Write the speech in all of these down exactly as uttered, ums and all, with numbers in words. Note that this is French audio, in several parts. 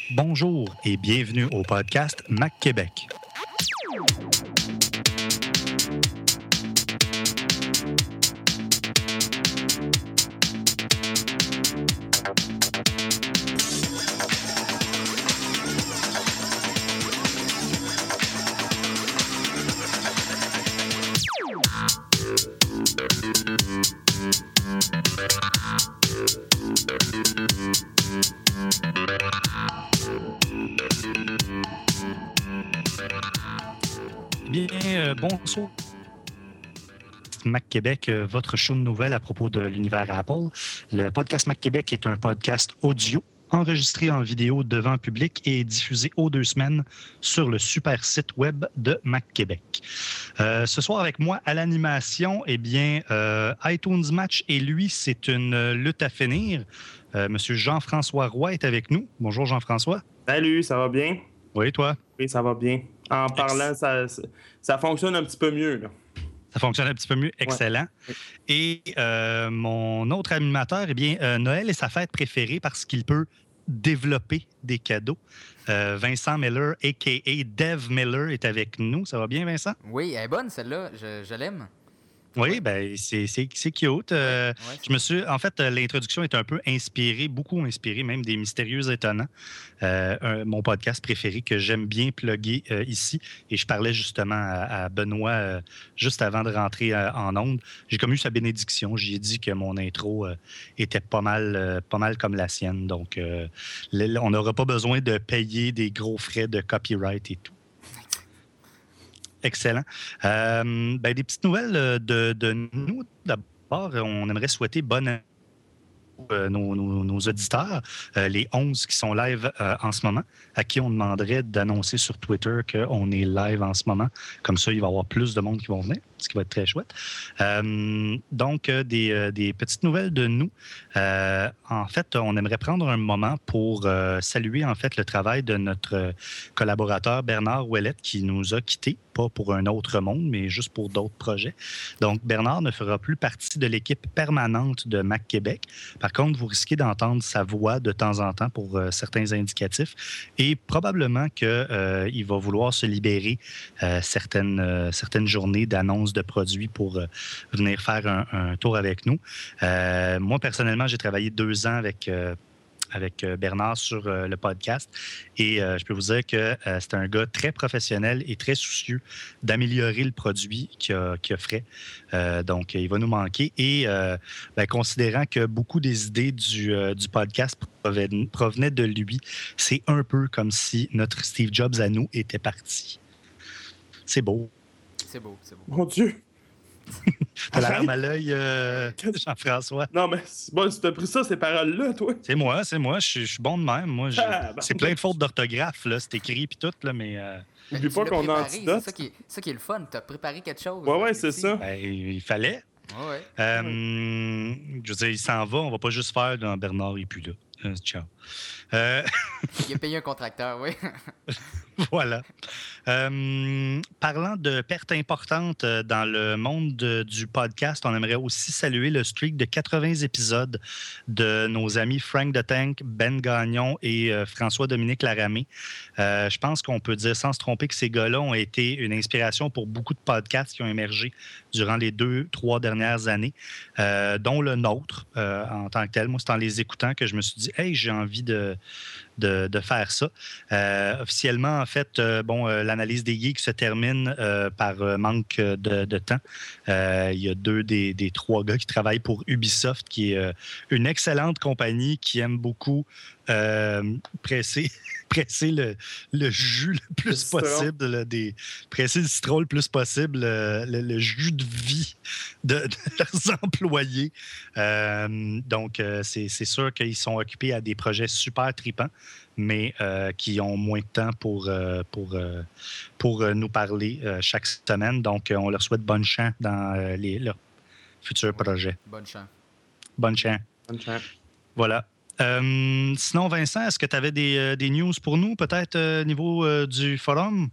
Bonjour et bienvenue au podcast Mac Québec. Bien, euh, bonsoir. Mac Québec, euh, votre show de nouvelles à propos de l'univers Apple. Le podcast Mac Québec est un podcast audio enregistré en vidéo devant public et diffusé aux deux semaines sur le super site web de Mac Québec. Euh, ce soir avec moi à l'animation, eh bien, euh, iTunes Match et lui, c'est une lutte à finir. Euh, Monsieur Jean-François Roy est avec nous. Bonjour Jean-François. Salut, ça va bien? Oui, toi? Oui, ça va bien. En parlant, ça, ça, ça fonctionne un petit peu mieux, là. Ça fonctionne un petit peu mieux. Excellent. Ouais. Et euh, mon autre animateur, eh bien, euh, Noël est sa fête préférée parce qu'il peut développer des cadeaux. Euh, Vincent Miller, a k a. Dev Miller, est avec nous. Ça va bien, Vincent? Oui, elle est bonne, celle-là. Je, je l'aime. Oui, ouais. ben c'est, c'est, c'est cute. Euh, ouais, ouais, je me suis, en fait, l'introduction est un peu inspirée, beaucoup inspirée, même des Mystérieux Étonnants, euh, un, mon podcast préféré que j'aime bien plugger euh, ici. Et je parlais justement à, à Benoît euh, juste avant de rentrer euh, en ondes. J'ai comme eu sa bénédiction. J'y ai dit que mon intro euh, était pas mal, euh, pas mal comme la sienne. Donc, euh, on n'aura pas besoin de payer des gros frais de copyright et tout. Excellent. Euh, ben, des petites nouvelles de, de nous. D'abord, on aimerait souhaiter bonne année à nos, nos, nos auditeurs, euh, les onze qui sont live euh, en ce moment, à qui on demanderait d'annoncer sur Twitter qu'on est live en ce moment. Comme ça, il va y avoir plus de monde qui vont venir, ce qui va être très chouette. Euh, donc, euh, des, euh, des petites nouvelles de nous. Euh, en fait, on aimerait prendre un moment pour euh, saluer en fait le travail de notre collaborateur Bernard Ouellette qui nous a quittés, pas pour un autre monde, mais juste pour d'autres projets. Donc, Bernard ne fera plus partie de l'équipe permanente de Mac Québec. Par contre, vous risquez d'entendre sa voix de temps en temps pour euh, certains indicatifs et probablement qu'il euh, va vouloir se libérer euh, certaines, euh, certaines journées d'annonces de produits pour euh, venir faire un, un tour avec nous. Euh, moi, personnellement, j'ai travaillé deux ans avec... Euh, avec Bernard sur euh, le podcast. Et euh, je peux vous dire que euh, c'est un gars très professionnel et très soucieux d'améliorer le produit qu'il a, qu'il a fait. Euh, donc, il va nous manquer. Et euh, ben, considérant que beaucoup des idées du, euh, du podcast provenaient, provenaient de lui, c'est un peu comme si notre Steve Jobs à nous était parti. C'est beau. C'est beau, c'est beau. Mon Dieu! T'as la larme à l'œil, euh, Jean-François. Non, mais c'est bon, si t'as pris ça, ces paroles-là, toi. C'est moi, c'est moi. Je suis bon de même. Moi, ah, ben, c'est plein de fautes d'orthographe, là. C'est écrit puis tout, là, mais... Euh... N'oublie pas qu'on a antidote. C'est ça qui, est, ça qui est le fun. T'as préparé quelque chose. Ouais, ouais, c'est ça. Ben, il fallait. Ouais, ouais. Euh, ouais. Je veux dire, il s'en va. On va pas juste faire dans Bernard et puis là. Euh, ciao. Euh... il a payé un contracteur, oui. Voilà. Euh, parlant de pertes importantes dans le monde de, du podcast, on aimerait aussi saluer le streak de quatre-vingts épisodes de nos amis Frank the Tank, Ben Gagnon et euh, François-Dominique Laramé. Euh, je pense qu'on peut dire sans se tromper que ces gars-là ont été une inspiration pour beaucoup de podcasts qui ont émergé durant les deux, trois dernières années, euh, dont le nôtre euh, en tant que tel. Moi, c'est en les écoutant que je me suis dit « Hey, j'ai envie de... » De, de faire ça. Euh, officiellement, en fait, euh, bon, euh, l'analyse des geeks se termine euh, par euh, manque de, de temps. Euh, il y a deux des, des trois gars qui travaillent pour Ubisoft, qui est euh, une excellente compagnie qui aime beaucoup euh, presser, presser le, le jus le plus le possible, là, des, presser le citron le plus possible, le, le, le jus de vie de, de leurs employés. Euh, donc, euh, c'est, c'est sûr qu'ils sont occupés à des projets super tripants, mais euh, qui ont moins de temps pour, euh, pour, euh, pour euh, nous parler euh, chaque semaine. Donc, euh, on leur souhaite bonne chance dans euh, les, leurs futurs oui, projets. Bonne chance. Bonne chance. Bonne chance. Voilà. Euh, sinon, Vincent, est-ce que tu avais des, euh, des news pour nous, peut-être au euh, niveau euh, du forum?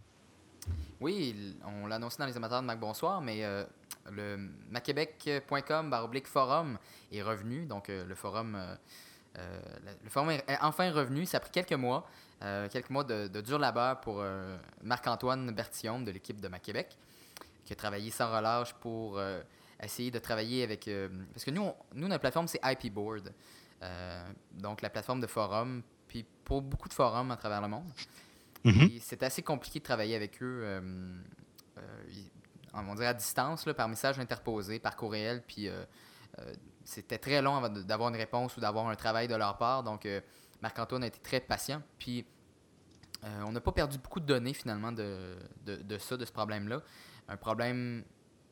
Oui, on l'a annoncé dans les amateurs de Mac Bonsoir, mais euh, le macquebec point com barre oblique forum est revenu. Donc, euh, le forum... Euh, Euh, le forum est enfin revenu. Ça a pris quelques mois. Euh, quelques mois de, de dur labeur pour euh, Marc-Antoine Bertillon de l'équipe de Mac-Québec, qui a travaillé sans relâche pour euh, essayer de travailler avec... Euh, parce que nous, on, nous, notre plateforme, c'est I P Board. Euh, donc, la plateforme de forum, puis pour beaucoup de forums à travers le monde. Mm-hmm. C'est assez compliqué de travailler avec eux, euh, euh, on va dire à distance, là, par message interposé, par courriel, puis euh, euh, c'était très long avant d'avoir une réponse ou d'avoir un travail de leur part. Donc, euh, Marc-Antoine a été très patient, puis euh, on n'a pas perdu beaucoup de données, finalement, de, de, de ça, de ce problème-là. Un problème,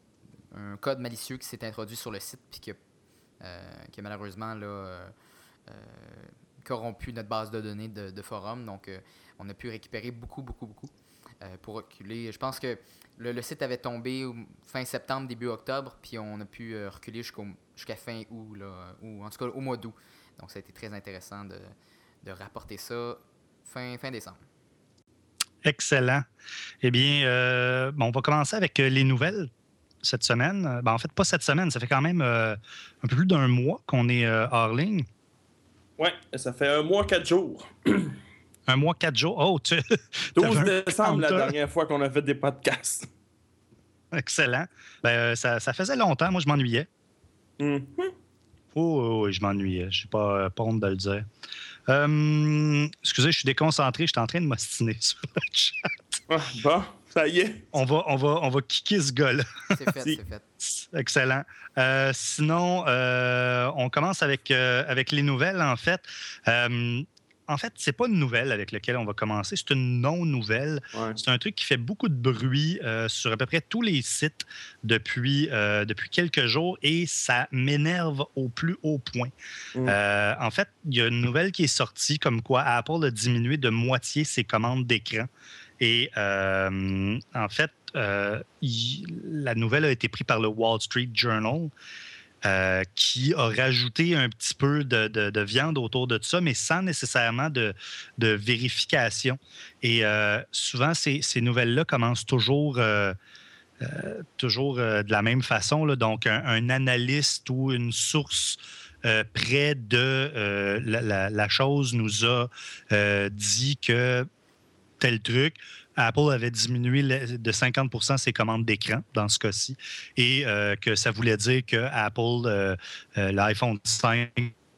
un code malicieux qui s'est introduit sur le site, puis qui a, euh, qui a malheureusement là, euh, euh, corrompu notre base de données de, de forum. Donc, euh, on a pu récupérer beaucoup, beaucoup, beaucoup euh, pour reculer. Je pense que le, le site avait tombé au, fin septembre, début octobre, puis on a pu euh, reculer jusqu'au, jusqu'à fin août, là, ou en tout cas au mois d'août. Donc, ça a été très intéressant de, de rapporter ça fin, fin décembre. Excellent. Eh bien, euh, bon, on va commencer avec les nouvelles cette semaine. Ben, en fait, pas cette semaine, ça fait quand même euh, un peu plus d'un mois qu'on est euh, hors ligne. Oui, ça fait un mois, quatre jours. Un mois, quatre jours. Oh, tu. douze décembre, la dernière fois qu'on a fait des podcasts. Excellent. Ben, ça, ça faisait longtemps. Moi, je m'ennuyais. Mm-hmm. Oh, oui, je m'ennuyais. Je n'ai pas, pas honte de le dire. Euh, excusez, je suis déconcentré. Je suis en train de m'ostiner sur le chat. Ah, bon, ça y est. On va, on va, on va kicker ce gars-là. C'est fait, c'est fait. Excellent. Euh, sinon, euh, on commence avec, euh, avec les nouvelles, en fait. Euh, en fait, c'est pas une nouvelle avec laquelle on va commencer, c'est une non-nouvelle. Ouais. C'est un truc qui fait beaucoup de bruit euh, sur à peu près tous les sites depuis, euh, depuis quelques jours et ça m'énerve au plus haut point. Mm. Euh, en fait, il y a une nouvelle qui est sortie comme quoi Apple a diminué de moitié ses commandes d'écran. Et euh, en fait, euh, il, la nouvelle a été prise par le Wall Street Journal. Euh, qui a rajouté un petit peu de, de, de viande autour de ça, mais sans nécessairement de, de vérification. Et euh, souvent, ces, ces nouvelles-là commencent toujours, euh, euh, toujours euh, de la même façon. Là. Donc, un, un analyste ou une source euh, près de euh, la, la, la chose nous a euh, dit que tel truc. Apple avait diminué de cinquante pour cent ses commandes d'écran dans ce cas-ci et euh, que ça voulait dire que Apple, euh, euh, l'iPhone cinq,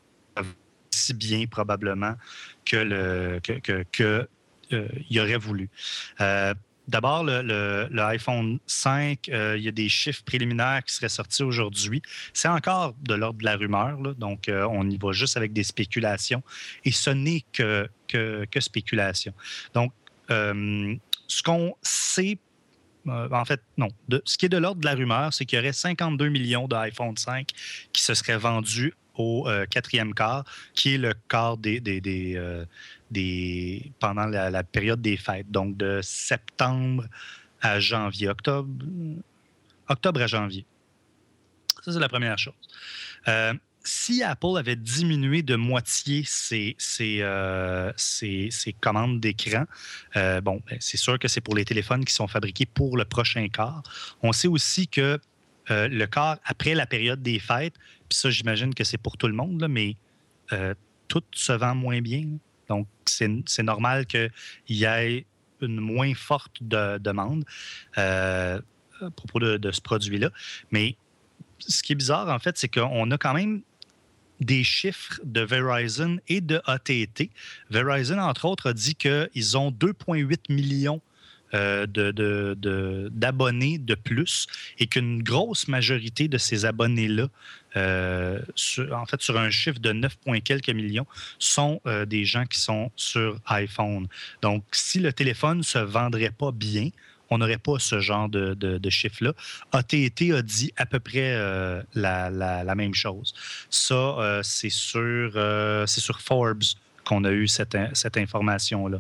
si bien probablement que le que, que, que euh, il aurait voulu. Euh, D'abord, le, le, le iPhone cinq, euh, il y a des chiffres préliminaires qui seraient sortis aujourd'hui. C'est encore de l'ordre de la rumeur, là, donc euh, on y va juste avec des spéculations et ce n'est que, que, que spéculation. Donc, Euh, ce qu'on sait, euh, en fait, non. De, ce qui est de l'ordre de la rumeur, c'est qu'il y aurait cinquante-deux millions d'iPhone cinq qui se seraient vendus au euh, quatrième quart, qui est le quart des, des, des, euh, des pendant la, la période des fêtes, donc de septembre à janvier, octobre, octobre à janvier. Ça, c'est la première chose. Euh, Si Apple avait diminué de moitié ses, ses, euh, ses, ses commandes d'écran, euh, bon, ben, c'est sûr que c'est pour les téléphones qui sont fabriqués pour le prochain quart. On sait aussi que euh, le quart après la période des fêtes, puis ça, j'imagine que c'est pour tout le monde, là, mais euh, tout se vend moins bien. Donc, c'est, c'est normal qu'il y ait une moins forte de, demande euh, à propos de, de ce produit-là. Mais ce qui est bizarre, en fait, c'est qu'on a quand même des chiffres de Verizon et de A T and T. Verizon, entre autres, a dit qu'ils ont deux virgule huit millions euh, de, de, de, d'abonnés de plus et qu'une grosse majorité de ces abonnés-là, euh, sur, en fait, sur un chiffre de neuf quelques millions, sont euh, des gens qui sont sur iPhone. Donc, si le téléphone ne se vendrait pas bien, on n'aurait pas ce genre de, de, de chiffre-là. A T and T a dit à peu près euh, la, la, la même chose. Ça, euh, c'est, sur, euh, c'est sur Forbes qu'on a eu cette, cette information-là.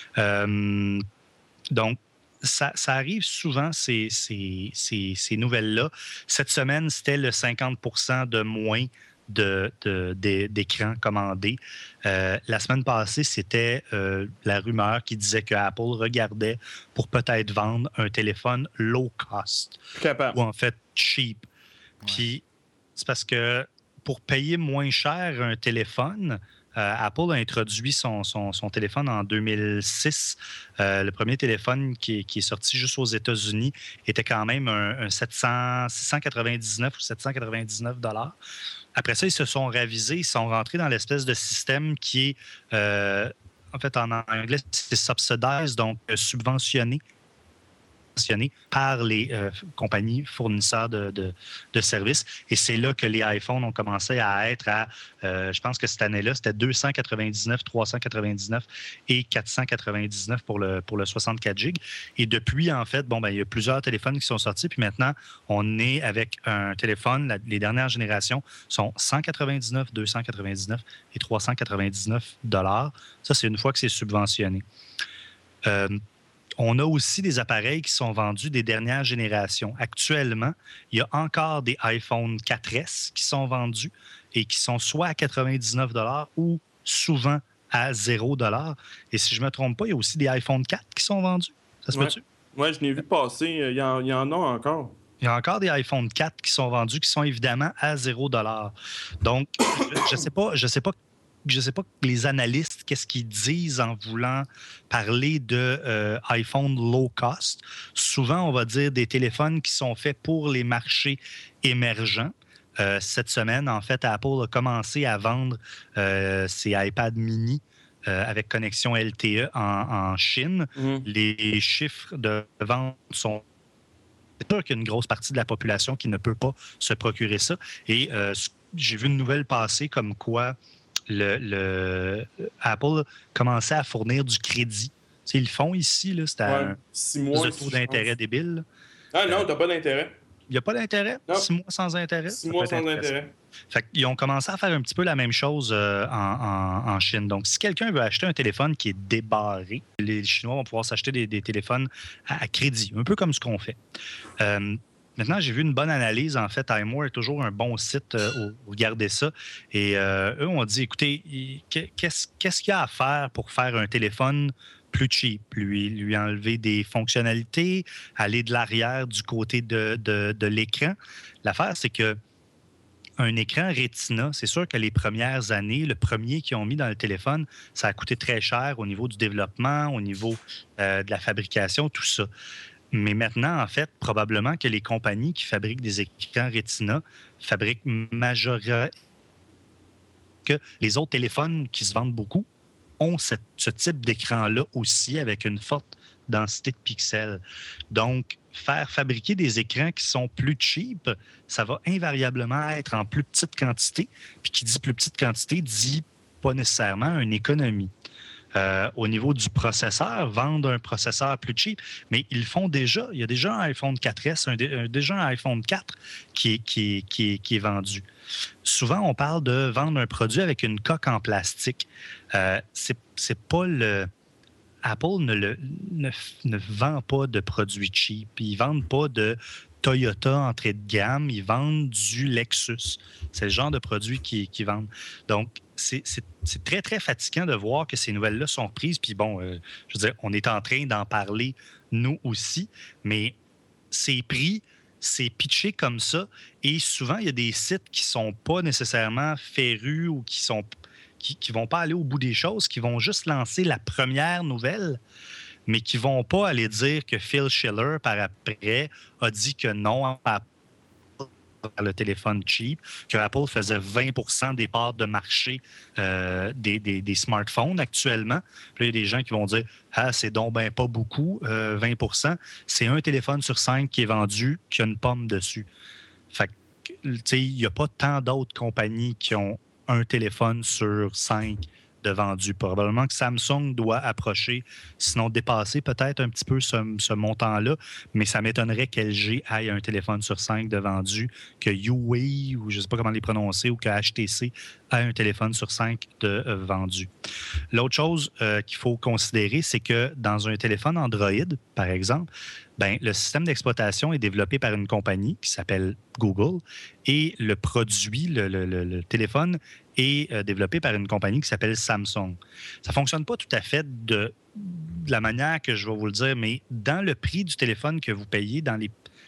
Euh, donc, ça, ça arrive souvent, ces, ces, ces, ces nouvelles-là. Cette semaine, c'était le cinquante pour cent de moins De, de, de, d'écran commandé. Euh, la semaine passée, c'était euh, la rumeur qui disait que Apple regardait pour peut-être vendre un téléphone low cost. Capable. Ou en fait cheap. Ouais. Puis c'est parce que pour payer moins cher un téléphone, euh, Apple a introduit son, son, son téléphone en deux mille six. Euh, le premier téléphone qui est, qui est sorti juste aux États-Unis était quand même un, un sept cents, six cent quatre-vingt-dix-neuf ou sept cent quatre-vingt-dix-neuf dollars. Après ça, ils se sont ravisés, ils sont rentrés dans l'espèce de système qui est, euh, en fait, en anglais, c'est subsidized, donc euh, subventionné par les euh, compagnies fournisseurs de, de, de services. Et c'est là que les iPhones ont commencé à être à, euh, je pense que cette année-là, c'était deux cent quatre-vingt-dix-neuf, trois cent quatre-vingt-dix-neuf et quatre cent quatre-vingt-dix-neuf pour le, pour le soixante-quatre gigs. Et depuis, en fait, bon, ben, il y a plusieurs téléphones qui sont sortis. Puis maintenant, on est avec un téléphone, la, les dernières générations sont cent quatre-vingt-dix-neuf, deux cent quatre-vingt-dix-neuf et trois cent quatre-vingt-dix-neuf dollars. Ça, c'est une fois que c'est subventionné. Euh, On a aussi des appareils qui sont vendus des dernières générations. Actuellement, il y a encore des iPhone quatre S qui sont vendus et qui sont soit à quatre-vingt-dix-neuf dollars ou souvent à zéro dollar. Et si je ne me trompe pas, il y a aussi des iPhone quatre qui sont vendus. Ça se ouais. peut-tu? Oui, je l'ai vu passer. Il y, en, il y en a encore. Il y a encore des iPhone quatre qui sont vendus qui sont évidemment à zéro dollar. Donc, je ne sais pas, je sais pas Je ne sais pas les analystes, qu'est-ce qu'ils disent en voulant parler de euh, iPhone low cost. Souvent, on va dire des téléphones qui sont faits pour les marchés émergents. Euh, cette semaine, en fait, Apple a commencé à vendre euh, ses iPad mini euh, avec connexion L T E en, en Chine. Mm. Les chiffres de vente sont... C'est sûr qu'il y a une grosse partie de la population qui ne peut pas se procurer ça. Et euh, j'ai vu une nouvelle passer comme quoi Le, le, Apple commençait à fournir du crédit. T'sais, ils le font ici, là, c'est à ouais, six mois, un taux d'intérêt débile. Là. Ah non, euh, t'as pas d'intérêt. Il n'y a pas d'intérêt? Non. Six mois sans intérêt? Six mois sans intérêt. Fait qu'ils ont commencé à faire un petit peu la même chose euh, en, en, en Chine. Donc, si quelqu'un veut acheter un téléphone qui est débarré, les Chinois vont pouvoir s'acheter des, des téléphones à, à crédit, un peu comme ce qu'on fait. Euh, Maintenant, j'ai vu une bonne analyse. En fait, iMore est toujours un bon site euh, où regarder ça. Et euh, eux ont dit, écoutez, qu'est-ce, qu'est-ce qu'il y a à faire pour faire un téléphone plus cheap? Lui, lui enlever des fonctionnalités, aller de l'arrière du côté de, de, de l'écran. L'affaire, c'est que un écran Retina, c'est sûr que les premières années, le premier qu'ils ont mis dans le téléphone, ça a coûté très cher au niveau du développement, au niveau euh, de la fabrication, tout ça. Mais maintenant, en fait, probablement que les compagnies qui fabriquent des écrans Retina fabriquent majoritairement que les autres téléphones qui se vendent beaucoup ont cette, ce type d'écran-là aussi avec une forte densité de pixels. Donc, faire fabriquer des écrans qui sont plus cheap, ça va invariablement être en plus petite quantité. Puis qui dit plus petite quantité dit pas nécessairement une économie. Euh, au niveau du processeur, vendre un processeur plus cheap, mais ils le font déjà. Il y a déjà un iPhone quatre S, un, un, déjà un iPhone quatre qui est, qui, est, qui, est, qui est vendu. Souvent, on parle de vendre un produit avec une coque en plastique. Euh, c'est, c'est pas le... Apple ne, le, ne, ne vend pas de produits cheap. Ils ne vendent pas de Toyota entrée de gamme. Ils vendent du Lexus. C'est le genre de produit qu'ils, qu'ils vendent. Donc, c'est, c'est, c'est très, très fatigant de voir que ces nouvelles-là sont prises. Puis bon, euh, je veux dire, on est en train d'en parler, nous aussi, mais c'est pris, c'est pitché comme ça. Et souvent, il y a des sites qui ne sont pas nécessairement férus ou qui sont qui ne vont pas aller au bout des choses, qui vont juste lancer la première nouvelle, mais qui ne vont pas aller dire que Phil Schiller, par après, a dit que non à le téléphone cheap, que Apple faisait vingt pour cent des parts de marché euh, des, des, des smartphones actuellement. Puis il y a des gens qui vont dire « Ah, c'est donc ben pas beaucoup, euh, vingt pour cent. C'est un téléphone sur cinq qui est vendu, qui a une pomme dessus. » Fait que, tu sais, il n'y a pas tant d'autres compagnies qui ont un téléphone sur cinq de vendus. Probablement que Samsung doit approcher, sinon dépasser peut-être un petit peu ce, ce montant-là, mais ça m'étonnerait qu'L G aille un téléphone sur cinq de vendus, que Huawei, ou je ne sais pas comment les prononcer, ou que H T C ait un téléphone sur cinq de euh, vendus. L'autre chose euh, qu'il faut considérer, c'est que dans un téléphone Android, par exemple, ben, le système d'exploitation est développé par une compagnie qui s'appelle Google et le produit, le, le, le, le téléphone, est euh, développé par une compagnie qui s'appelle Samsung. Ça ne fonctionne pas tout à fait de, de la manière que je vais vous le dire, mais dans le prix du téléphone que vous payez, dans les,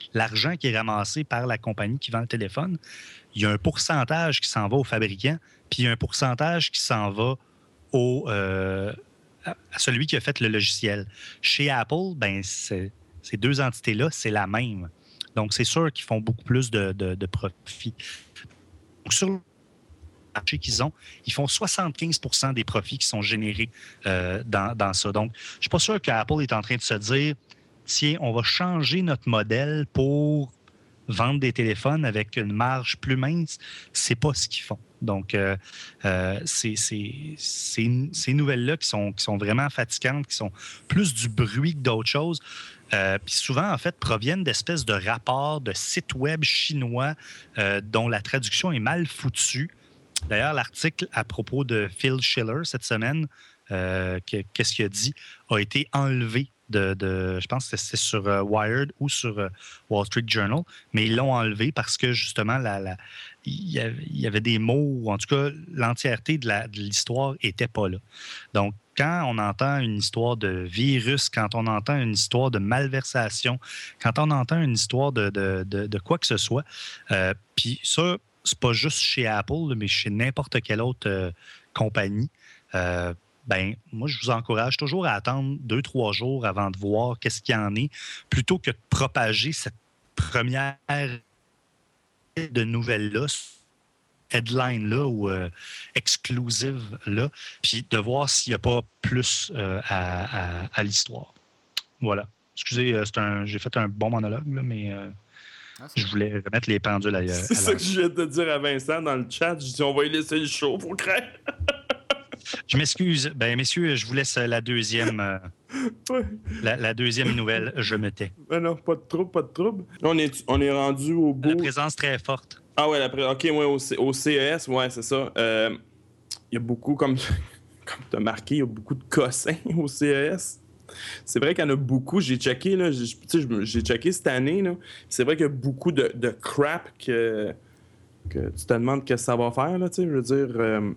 l'argent qui est ramassé par la compagnie qui vend le téléphone, il y a un pourcentage qui s'en va au fabricant, puis il y a un pourcentage qui s'en va au, euh, à celui qui a fait le logiciel. Chez Apple, ben, c'est, ces deux entités-là, c'est la même. Donc, c'est sûr qu'ils font beaucoup plus de, de, de profit. Donc, sur le marché qu'ils ont, ils font soixante-quinze pour cent des profits qui sont générés euh, dans, dans ça. Donc, je ne suis pas sûr qu'Apple est en train de se dire, tiens, on va changer notre modèle pour vendre des téléphones avec une marge plus mince. C'est pas ce qu'ils font. Donc, euh, euh, c'est, c'est, c'est, ces nouvelles-là qui sont, qui sont vraiment fatigantes, qui sont plus du bruit que d'autres choses, euh, puis souvent, en fait, proviennent d'espèces de rapports de sites web chinois euh, dont la traduction est mal foutue. D'ailleurs, l'article à propos de Phil Schiller cette semaine, euh, que, qu'est-ce qu'il a dit, a été enlevé de, de je pense que c'est sur uh, Wired ou sur uh, Wall Street Journal, mais ils l'ont enlevé parce que justement, la, la, il, y avait, il y avait des mots, ou en tout cas, l'entièreté de, la, de l'histoire n'était pas là. Donc, quand on entend une histoire de virus, quand on entend une histoire de malversation, quand on entend une histoire de, de, de, de quoi que ce soit, euh, puis ça, c'est pas juste chez Apple, mais chez n'importe quelle autre euh, compagnie, euh, ben moi, je vous encourage toujours à attendre deux, trois jours avant de voir qu'est-ce qu'il y en est, plutôt que de propager cette première de nouvelles-là, headline-là ou euh, exclusive-là, puis de voir s'il n'y a pas plus euh, à, à, à l'histoire. Voilà. Excusez, euh, c'est un, j'ai fait un bon monologue, là, mais euh, ah, je voulais remettre les pendules à, C'est à ça que je viens de te dire à Vincent dans le chat. Je dis, on va y laisser le show, faut craindre. Je m'excuse. Ben, messieurs, je vous laisse la deuxième, euh, ouais. la, la deuxième nouvelle. Je me tais. Ben non, pas de trouble, pas de trouble. On est, on est rendu au bout. La présence très forte. Ah ouais, la pré... OK, ouais, au, C... au C E S, ouais, c'est ça. Il euh, y a beaucoup, comme, comme tu as marqué, il y a beaucoup de cossins au C E S. C'est vrai qu'il y en a beaucoup. J'ai checké, là, j'ai, j'ai checké cette année. Là. C'est vrai qu'il y a beaucoup de, de crap que, que tu te demandes qu'est-ce que ça va faire. Là, je veux dire... Euh...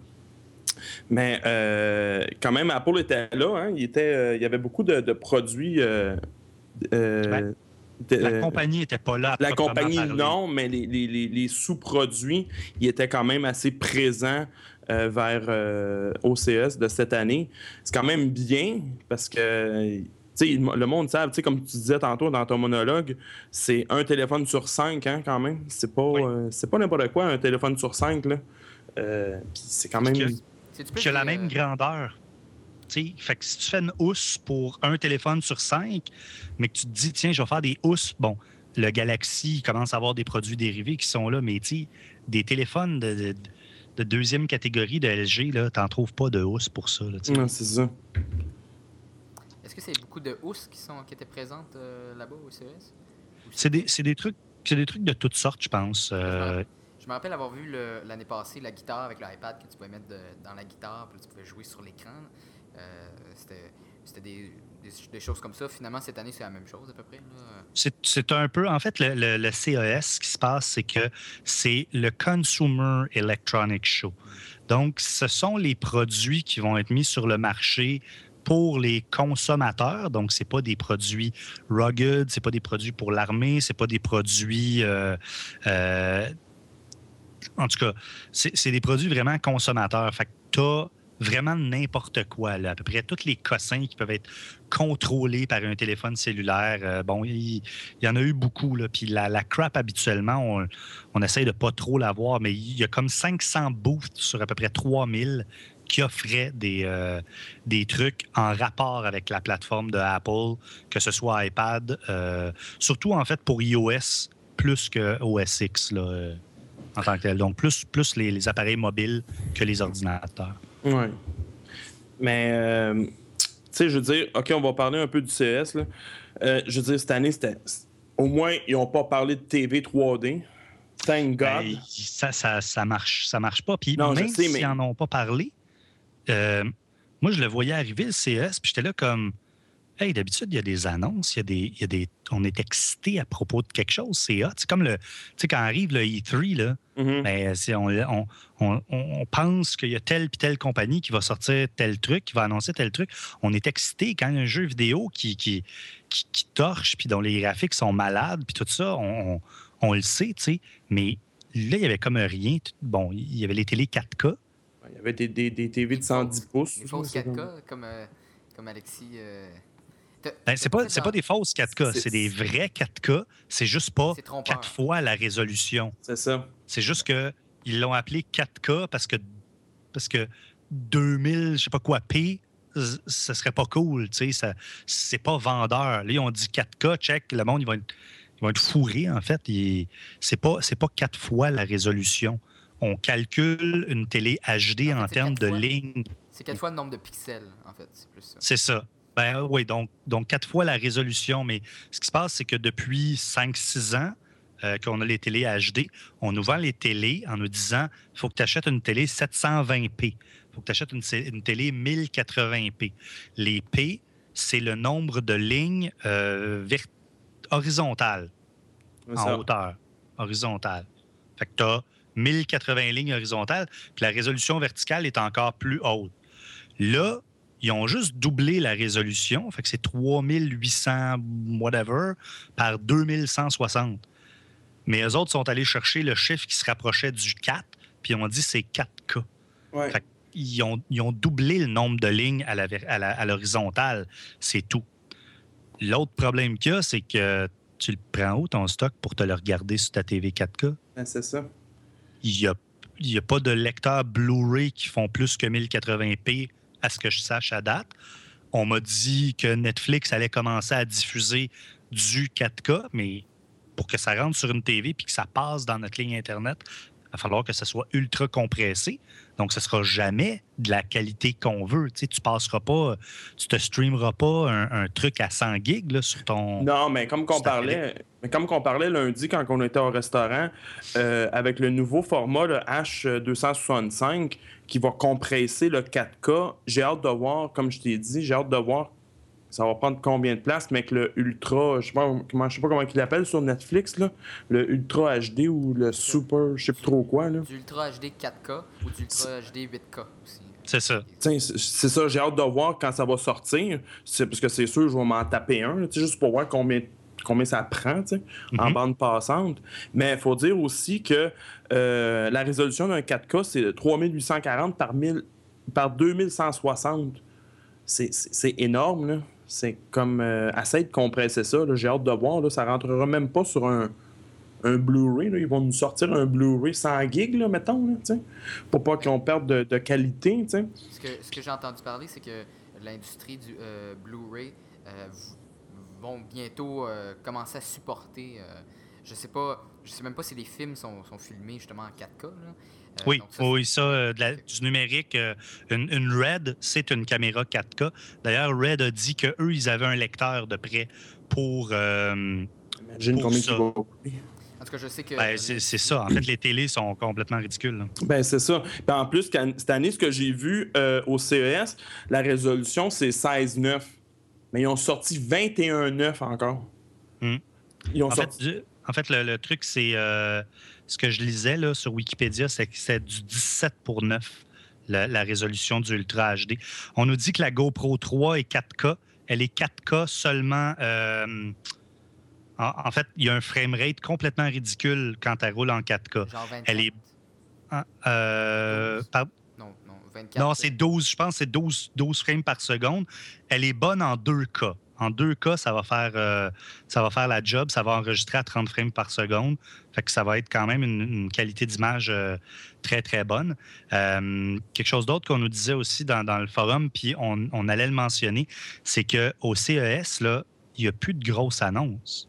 Mais euh, quand même, Apple était là. Hein? Il, était, euh, il y avait beaucoup de, de produits. Euh, euh, ouais. de, la compagnie n'était pas là. La compagnie, parler. Non, mais les, les, les, les sous-produits, ils étaient quand même assez présents euh, vers euh, O C S de cette année. C'est quand même bien parce que le monde savent, comme tu disais tantôt dans ton monologue, c'est un téléphone sur cinq hein, quand même. C'est pas, oui. euh, c'est pas n'importe quoi, un téléphone sur cinq. Là. Euh, c'est quand même... Qui a la même grandeur. T'sais, fait que si tu fais une housse pour un téléphone sur cinq, mais que tu te dis, tiens, je vais faire des housses, bon, le Galaxy commence à avoir des produits dérivés qui sont là, mais des téléphones de, de, de deuxième catégorie de L G, tu n'en trouves pas de housses pour ça. Là, non, c'est ça. Est-ce que c'est beaucoup de housses qui, sont, qui étaient présentes euh, là-bas au C E S? C'est des, c'est, des trucs, c'est des trucs de toutes sortes, je pense. Euh... Je me rappelle avoir vu le, l'année passée la guitare avec l'iPad que tu pouvais mettre de, dans la guitare, puis tu pouvais jouer sur l'écran. Euh, c'était c'était des, des, des choses comme ça. Finalement, cette année, c'est la même chose à peu près. Là. C'est, c'est un peu... En fait, le, le, le C E S, ce qui se passe, c'est que c'est le Consumer Electronics Show. Donc, ce sont les produits qui vont être mis sur le marché pour les consommateurs. Donc, c'est pas des produits rugged, c'est pas des produits pour l'armée, c'est pas des produits... Euh, euh, En tout cas, c'est, c'est des produits vraiment consommateurs. Fait que t'as vraiment n'importe quoi, là. À peu près tous les cossins qui peuvent être contrôlés par un téléphone cellulaire. Euh, bon, il, il y en a eu beaucoup, là. Puis la, la crap, habituellement, on, on essaye de pas trop l'avoir, mais il y a comme cinq cents booths sur à peu près trois mille qui offraient des, euh, des trucs en rapport avec la plateforme de Apple, que ce soit iPad, euh, surtout, en fait, pour iOS, plus que O S X, là, euh, en tant que tel. Donc, plus, plus les, les appareils mobiles que les ordinateurs. Oui. Mais, euh, tu sais, je veux dire, OK, on va parler un peu du C E S. Là. Euh, je veux dire, cette année, c'était... Au moins, ils n'ont pas parlé de T V trois D. Thank God. Ben, ça, ça, ça marche, ça marche pas. Puis non, même sais, s'ils mais... n'en ont pas parlé, euh, moi, je le voyais arriver, le C E S, puis j'étais là comme... Hey, d'habitude, il y a des annonces, il y a des, il y a des, on est excité à propos de quelque chose, c'est hot. C'est comme le, tu sais, quand arrive le E trois, là, Mhm. ben, c'est- on, on- on- on pense qu'il y a telle puis telle compagnie qui va sortir tel truc, qui va annoncer tel truc. On est excité quand il y a un jeu vidéo qui, qui, qui, qui torche, puis dont les graphiques sont malades, puis tout ça, on, on- on le sait, tu sais. Mais là, il y avait comme rien. Bon, il y avait les télés quatre K. Il y avait des, des, des T V de Les cent dix fausses- pouces. Les fausses c'est quatre K, comme- comme, euh, comme Alexis. euh, t'as- Ben, t'as c'est pas, fait c'est dans- pas des fausses quatre K, C'est- c'est des vrais quatre K. C'est juste pas C'est trompeur. quatre fois la résolution. C'est ça. C'est juste que ils l'ont appelé quatre K parce que parce que deux mille, je sais pas quoi, P, z- ce serait pas cool, tu sais, ça c'est pas vendeur. Là, ils ont dit quatre K, check, le monde, ils vont être, ils vont être fourrés, en fait. Il- C'est pas, c'est pas quatre fois la résolution. On calcule une télé H D En fait, en c'est termes quatre de fois. lignes. C'est quatre fois le nombre de pixels, en fait. C'est plus ça. C'est ça. Ben oui, donc, donc quatre fois la résolution. Mais ce qui se passe, c'est que depuis cinq six ans euh, qu'on a les télés H D, on nous vend les télés en nous disant il faut que tu achètes une télé sept cent vingt p. Il faut que tu achètes une, une télé mille quatre-vingts p. Les P, c'est le nombre de lignes euh, vert- horizontales, C'est en ça. hauteur, horizontale. Fait que tu as mille quatre-vingts lignes horizontales, puis la résolution verticale est encore plus haute. Là, ils ont juste doublé la résolution, fait que c'est trois mille huit cents whatever par deux mille cent soixante. Mais eux autres sont allés chercher le chiffre qui se rapprochait du quatre, puis ils ont dit c'est quatre K. Ouais. Fait qu'ils ont, ils ont doublé le nombre de lignes à, la, à, la, à l'horizontale, c'est tout. L'autre problème qu'il y a, c'est que tu le prends où ton stock pour te le regarder sur ta T V quatre K? Ben, c'est ça. Il n'y a, il y a pas de lecteurs Blu-ray qui font plus que mille quatre-vingts p à ce que je sache à date. On m'a dit que Netflix allait commencer à diffuser du quatre K, mais pour que ça rentre sur une T V puis que ça passe dans notre ligne Internet, il va falloir que ça soit ultra compressé. Donc, ce ne sera jamais de la qualité qu'on veut. Tu sais, tu passeras pas, tu te streameras pas un, un truc à cent gigs là, sur ton... Non, mais comme qu'on C'est un parlait, mais comme qu'on parlait lundi quand on était au restaurant, euh, avec le nouveau format, le H deux cent soixante-cinq, qui va compresser le quatre K, j'ai hâte de voir, comme je t'ai dit, j'ai hâte de voir ça va prendre combien de place, mais que le Ultra, je sais pas comment, je sais pas comment il l'appelle sur Netflix, là, le Ultra H D ou le Super, je sais plus trop quoi, là. Du Ultra H D quatre K ou du Ultra H D huit K aussi. C'est ça. T'sais, c'est c'est ça, j'ai hâte de voir quand ça va sortir. C'est, parce que c'est sûr, je vais m'en taper un, là, juste pour voir combien, combien ça prend t'sais, Mm-hmm. en bande passante. Mais il faut dire aussi que euh, la résolution d'un quatre K, c'est trois mille huit cent quarante par, mille, par deux mille cent soixante. C'est, c'est, c'est énorme, là. C'est comme... Euh, essaye de compresser ça, là, j'ai hâte de voir. Là, ça rentrera même pas sur un, un Blu-ray. Là. Ils vont nous sortir un Blu-ray cent gigs, là, mettons, là, t'sais, pour pas qu'on perde de, de qualité. T'sais. Ce que, ce que j'ai entendu parler, c'est que l'industrie du euh, Blu-ray euh, v- vont bientôt euh, commencer à supporter. Euh, je sais pas, je sais même pas si les films sont, sont filmés justement en quatre K. Là. Euh, Oui, donc ça, oui, ça, euh, de la- du numérique, euh, une, une RED, c'est une caméra quatre K. D'ailleurs, RED a dit qu'eux, ils avaient un lecteur de près pour... euh, Imagine pour combien ça. il va coûter. En tout cas, je sais que. ben, c'est, c'est ça. En fait, les télés sont complètement ridicules. là. Ben, c'est ça. Puis en plus, qu'an- cette année, ce que j'ai vu euh, au C E S, la résolution, c'est seize neuf. Mais ils ont sorti vingt et un neuf encore. Hmm. Ils ont En fait, sorti... du- en fait, le, le truc, c'est... euh, ce que je lisais là, sur Wikipédia, c'est que c'est du dix-sept pour neuf, la, la résolution du Ultra H D. On nous dit que la GoPro trois est quatre K. Elle est quatre K seulement... euh, en, en fait, il y a un framerate complètement ridicule quand elle roule en quatre K. Genre vingt-quatre. Elle est... Ah, euh, par- Non, non, vingt-quatre. non, c'est douze, je pense que c'est douze, douze frames par seconde. Elle est bonne en deux K. En deux K, ça va faire, euh, ça va faire la job, ça va enregistrer à trente frames par seconde. Fait que ça va être quand même une, une qualité d'image euh, très, très bonne. Euh, quelque chose d'autre qu'on nous disait aussi dans, dans le forum, puis on, on allait le mentionner, c'est qu'au C E S, là, il n'y a plus de grosses annonces.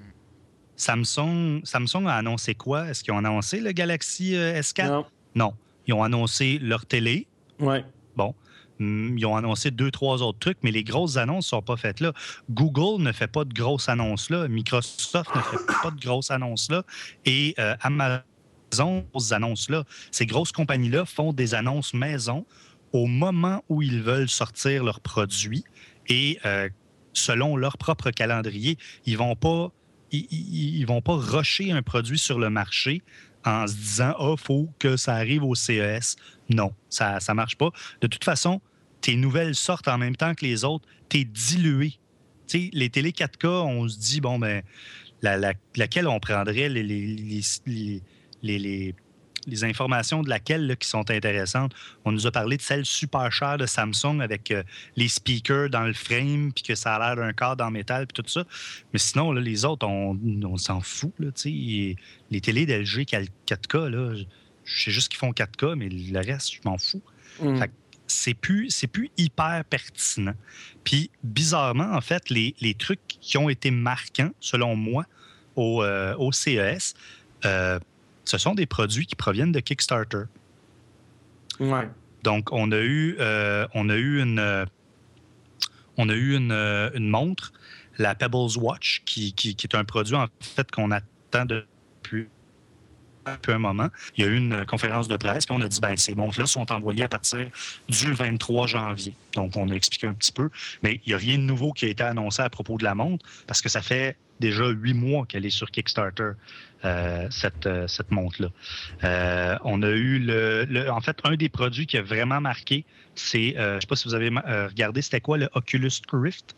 Samsung, Samsung a annoncé quoi? Est-ce qu'ils ont annoncé le Galaxy euh, S quatre? Non. Non. Ils ont annoncé leur télé. Ouais. Bon. Hum, Ils ont annoncé deux, trois autres trucs, mais les grosses annonces ne sont pas faites là. Google ne fait pas de grosses annonces là. Microsoft ne fait pas de grosses annonces là. Et euh, Amazon, grosses annonces là. Ces grosses compagnies-là font des annonces maison au moment où ils veulent sortir leurs produits. Et euh, selon leur propre calendrier. Ils vont pas, ils, ils, ils vont pas rusher un produit sur le marché en se disant « Ah, oh, il faut que ça arrive au C E S ». Non, ça ne marche pas. De toute façon, tes nouvelles sortent en même temps que les autres, tu es dilué. Tu sais, les télé quatre K, on se dit, bon, ben, la, la, laquelle on prendrait les, les, les, les, les, les, les informations de laquelle là, qui sont intéressantes. On nous a parlé de celle super chère de Samsung avec euh, les speakers dans le frame, puis que ça a l'air d'un cadre en métal, puis tout ça. Mais sinon, là, les autres, on, on s'en fout. Là, les télés d'L G quatre K, là, je sais juste qu'ils font quatre K, mais le reste, je m'en fous. Mm. Fait que c'est plus, c'est plus hyper pertinent. Puis, bizarrement, en fait, les, les trucs qui ont été marquants, selon moi, au, euh, au C E S, euh, ce sont des produits qui proviennent de Kickstarter. Ouais. Donc, on a eu, euh, on a eu une, euh, on a eu une, euh, une montre, la Pebbles Watch, qui, qui, qui est un produit, en fait, qu'on attend depuis depuis un moment. Il y a eu une conférence de presse, puis on a dit, ben ces montres-là sont envoyées à partir du vingt-trois janvier. Donc, on a expliqué un petit peu, mais il n'y a rien de nouveau qui a été annoncé à propos de la montre, parce que ça fait déjà huit mois qu'elle est sur Kickstarter, euh, cette, euh, cette montre-là. Euh, on a eu, le, le, en fait, un des produits qui a vraiment marqué, c'est, euh, je ne sais pas si vous avez euh, regardé, c'était quoi, le Oculus Rift?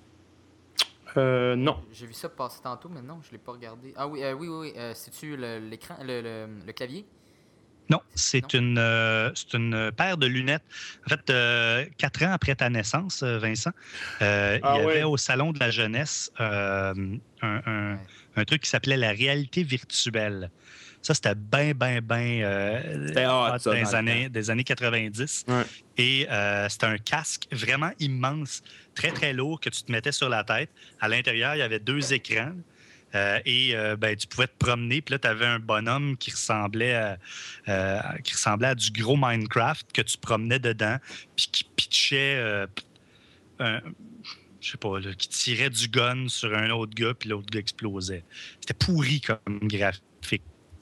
Euh, non. J'ai vu ça passer tantôt, mais non, je ne l'ai pas regardé. Ah oui, euh, oui, oui, oui. Euh, c'est-tu l'écran, le, le, le clavier? Non, c'est une, euh, c'est une paire de lunettes. En fait, euh, quatre ans après ta naissance, Vincent, euh, ah, il y ouais. avait au Salon de la jeunesse euh, un, un, ouais. un truc qui s'appelait la réalité virtuelle. Ça, c'était bien, bien, bien euh, dans les années, des années quatre-vingt-dix. Ouais. Et euh, c'était un casque vraiment immense, très, très lourd que tu te mettais sur la tête. À l'intérieur, il y avait deux écrans. Euh, et euh, ben, tu pouvais te promener, puis là, tu avais un bonhomme qui ressemblait à, euh, qui ressemblait à du gros Minecraft que tu promenais dedans, puis qui pitchait, euh, un, je sais pas, là, qui tirait du gun sur un autre gars, puis l'autre gars explosait. C'était pourri comme graphique.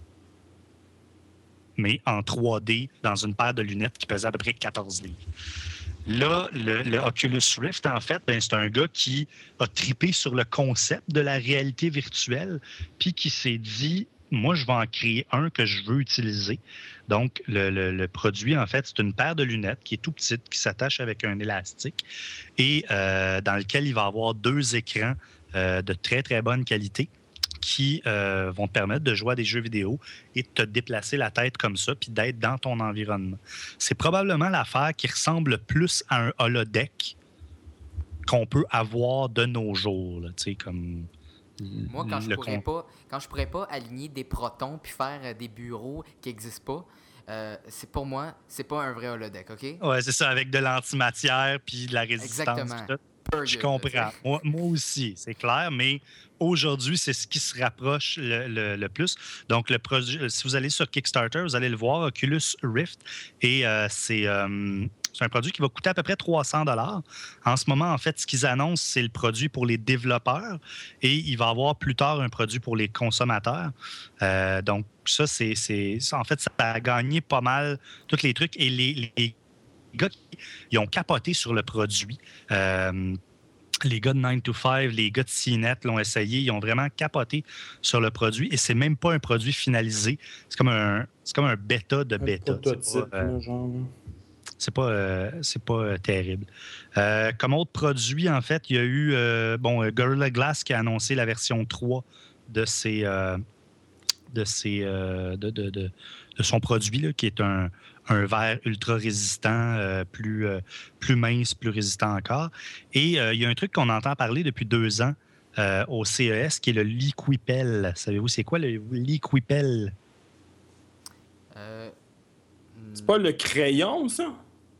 Mais en trois D, dans une paire de lunettes qui pesait à peu près quatorze livres. Là, le, le Oculus Rift, en fait, ben, c'est un gars qui a trippé sur le concept de la réalité virtuelle, puis qui s'est dit, moi, je vais en créer un que je veux utiliser. Donc, le, le, le produit, en fait, c'est une paire de lunettes qui est tout petite, qui s'attache avec un élastique et euh, dans lequel il va avoir deux écrans euh, de très, très bonne qualité qui euh, vont te permettre de jouer à des jeux vidéo et de te déplacer la tête comme ça, puis d'être dans ton environnement. C'est probablement l'affaire qui ressemble le plus à un holodeck qu'on peut avoir de nos jours. Là, comme Moi, quand je ne pourrais pas, quand je pourrais pas aligner des protons puis faire des bureaux qui n'existent pas, euh, c'est pour moi, c'est pas un vrai holodeck, OK? Ouais, c'est ça, avec de l'antimatière puis de la résistance. Exactement. Je comprends. Moi, moi aussi, c'est clair, mais aujourd'hui, c'est ce qui se rapproche le, le, le plus. Donc, le produit, si vous allez sur Kickstarter, vous allez le voir, Oculus Rift, et euh, c'est, euh, c'est un produit qui va coûter à peu près trois cents dollars. En ce moment, en fait, ce qu'ils annoncent, c'est le produit pour les développeurs, et il va y avoir plus tard un produit pour les consommateurs. Euh, donc, ça, c'est, c'est, en fait, ça a gagné pas mal tous les trucs, et les, les gars, ils ont capoté sur le produit. Euh, les gars de nine to five, les gars de C net l'ont essayé. Ils ont vraiment capoté sur le produit et c'est même pas un produit finalisé. C'est comme un, c'est comme un bêta de bêta. C'est pas, euh, c'est pas, euh, c'est pas euh, terrible. Euh, comme autre produit, en fait, il y a eu euh, bon, Gorilla Glass qui a annoncé la version trois de ses, euh, de, ses, euh, de, de, de, de son produit, là, qui est un un verre ultra résistant, euh, plus, euh, plus mince, plus résistant encore. Et euh, il y a un truc qu'on entend parler depuis deux ans euh, au C E S, qui est le Liquipel. Savez-vous c'est quoi le Liquipel? Euh... C'est pas le crayon, ça?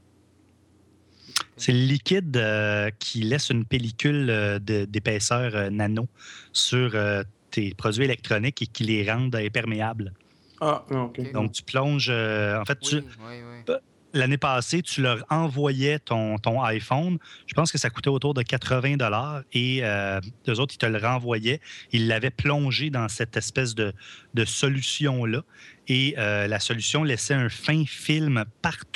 C'est le liquide euh, qui laisse une pellicule euh, de, d'épaisseur euh, nano sur euh, tes produits électroniques et qui les rend imperméables. Ah, OK. Donc, tu plonges... Euh, en fait, oui, tu, oui, oui. l'année passée, tu leur envoyais ton, ton iPhone. Je pense que ça coûtait autour de quatre-vingts dollars et euh, eux autres, ils te le renvoyaient. Ils l'avaient plongé dans cette espèce de, de solution-là. Et euh, la solution laissait un fin film partout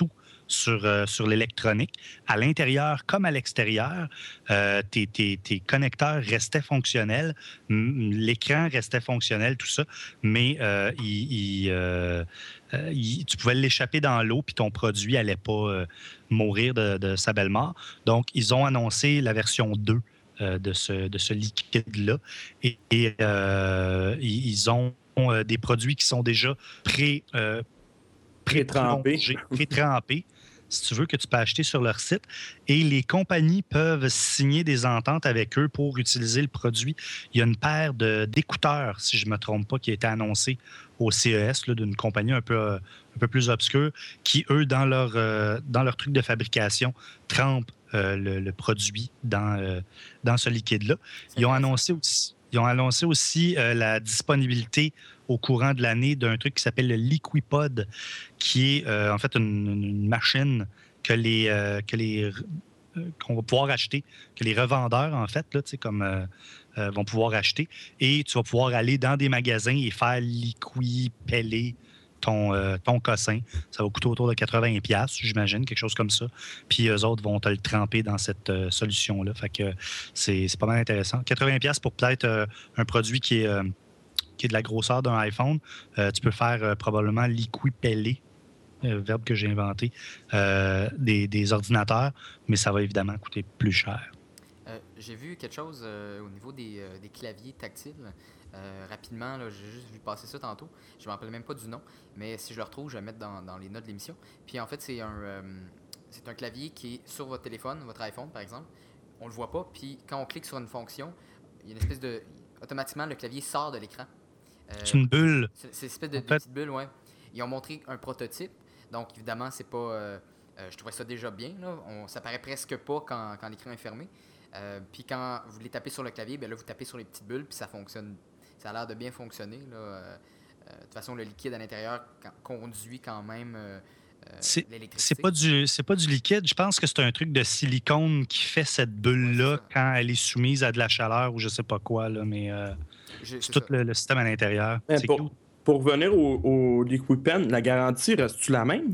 sur, euh, sur l'électronique. À l'intérieur comme à l'extérieur, euh, tes, tes, tes connecteurs restaient fonctionnels, m- l'écran restait fonctionnel, tout ça, mais euh, il, il, euh, euh, il- tu pouvais l'échapper dans l'eau puis ton produit n'allait pas euh, mourir de, de sa belle mort. Donc, ils ont annoncé la version deux euh, de ce, de ce liquide-là et, et, euh, ils ils ont euh, des produits qui sont déjà pré, euh, Pré-trempé. pré-plongés, pré-trempés, si tu veux, que tu peux acheter sur leur site. Et les compagnies peuvent signer des ententes avec eux pour utiliser le produit. Il y a une paire de, d'écouteurs, si je ne me trompe pas, qui a été annoncée au C E S là, d'une compagnie un peu, euh, un peu plus obscure, qui, eux, dans leur, euh, dans leur truc de fabrication, trempent euh, le, le produit dans, euh, dans ce liquide-là. C'est Ils ont intéressant. annoncé aussi, ils ont annoncé aussi euh, la disponibilité au courant de l'année d'un truc qui s'appelle le Liquipod, qui est euh, en fait une, une machine que les, euh, que les euh, qu'on va pouvoir acheter, que les revendeurs, en fait, là, tu sais, comme euh, euh, vont pouvoir acheter. Et tu vas pouvoir aller dans des magasins et faire liquipeller ton, euh, ton cossin. Ça va coûter autour de quatre-vingts dollars, j'imagine, quelque chose comme ça. Puis eux autres vont te le tremper dans cette euh, solution-là. Fait que c'est, c'est pas mal intéressant. quatre-vingts dollars pour peut-être euh, un produit qui est, euh, qui est de la grosseur d'un iPhone. Euh, tu peux faire euh, probablement liquipeller, euh, verbe que j'ai inventé, euh, des, des ordinateurs, mais ça va évidemment coûter plus cher. Euh, j'ai vu quelque chose euh, au niveau des, euh, des claviers tactiles. Euh, rapidement, là, j'ai juste vu passer ça tantôt. Je ne me rappelle même pas du nom, mais si je le retrouve, je vais le mettre dans, dans les notes de l'émission. Puis en fait, c'est un, euh, c'est un clavier qui est sur votre téléphone, votre iPhone par exemple. On le voit pas, puis quand on clique sur une fonction, il y a une espèce de... Automatiquement, le clavier sort de l'écran. Euh, C'est une bulle. c'est c'est une espèce de, En de fait, petite bulle, ouais. Ils ont montré un prototype, donc évidemment, c'est pas... euh, euh, je trouvais ça déjà bien, là. On, ça paraît presque pas quand, quand l'écran est fermé. Euh, puis quand vous les tapez sur le clavier, ben là, vous tapez sur les petites bulles, puis ça fonctionne. Ça a l'air de bien fonctionner, là. Euh, euh, de toute façon, le liquide à l'intérieur quand- conduit quand même euh, euh, c'est, c'est l'électricité. pas du, c'est pas du liquide. Je pense que c'est un truc de silicone qui fait cette Ouais, c'est bulle-là ça. quand elle est soumise à de la chaleur ou je sais pas quoi, là, mais euh, J'ai- c'est C'est tout ça. le, le système à l'intérieur. Mais C'est cute. pour, pour revenir au, au Liquipen, la garantie reste-tu la même?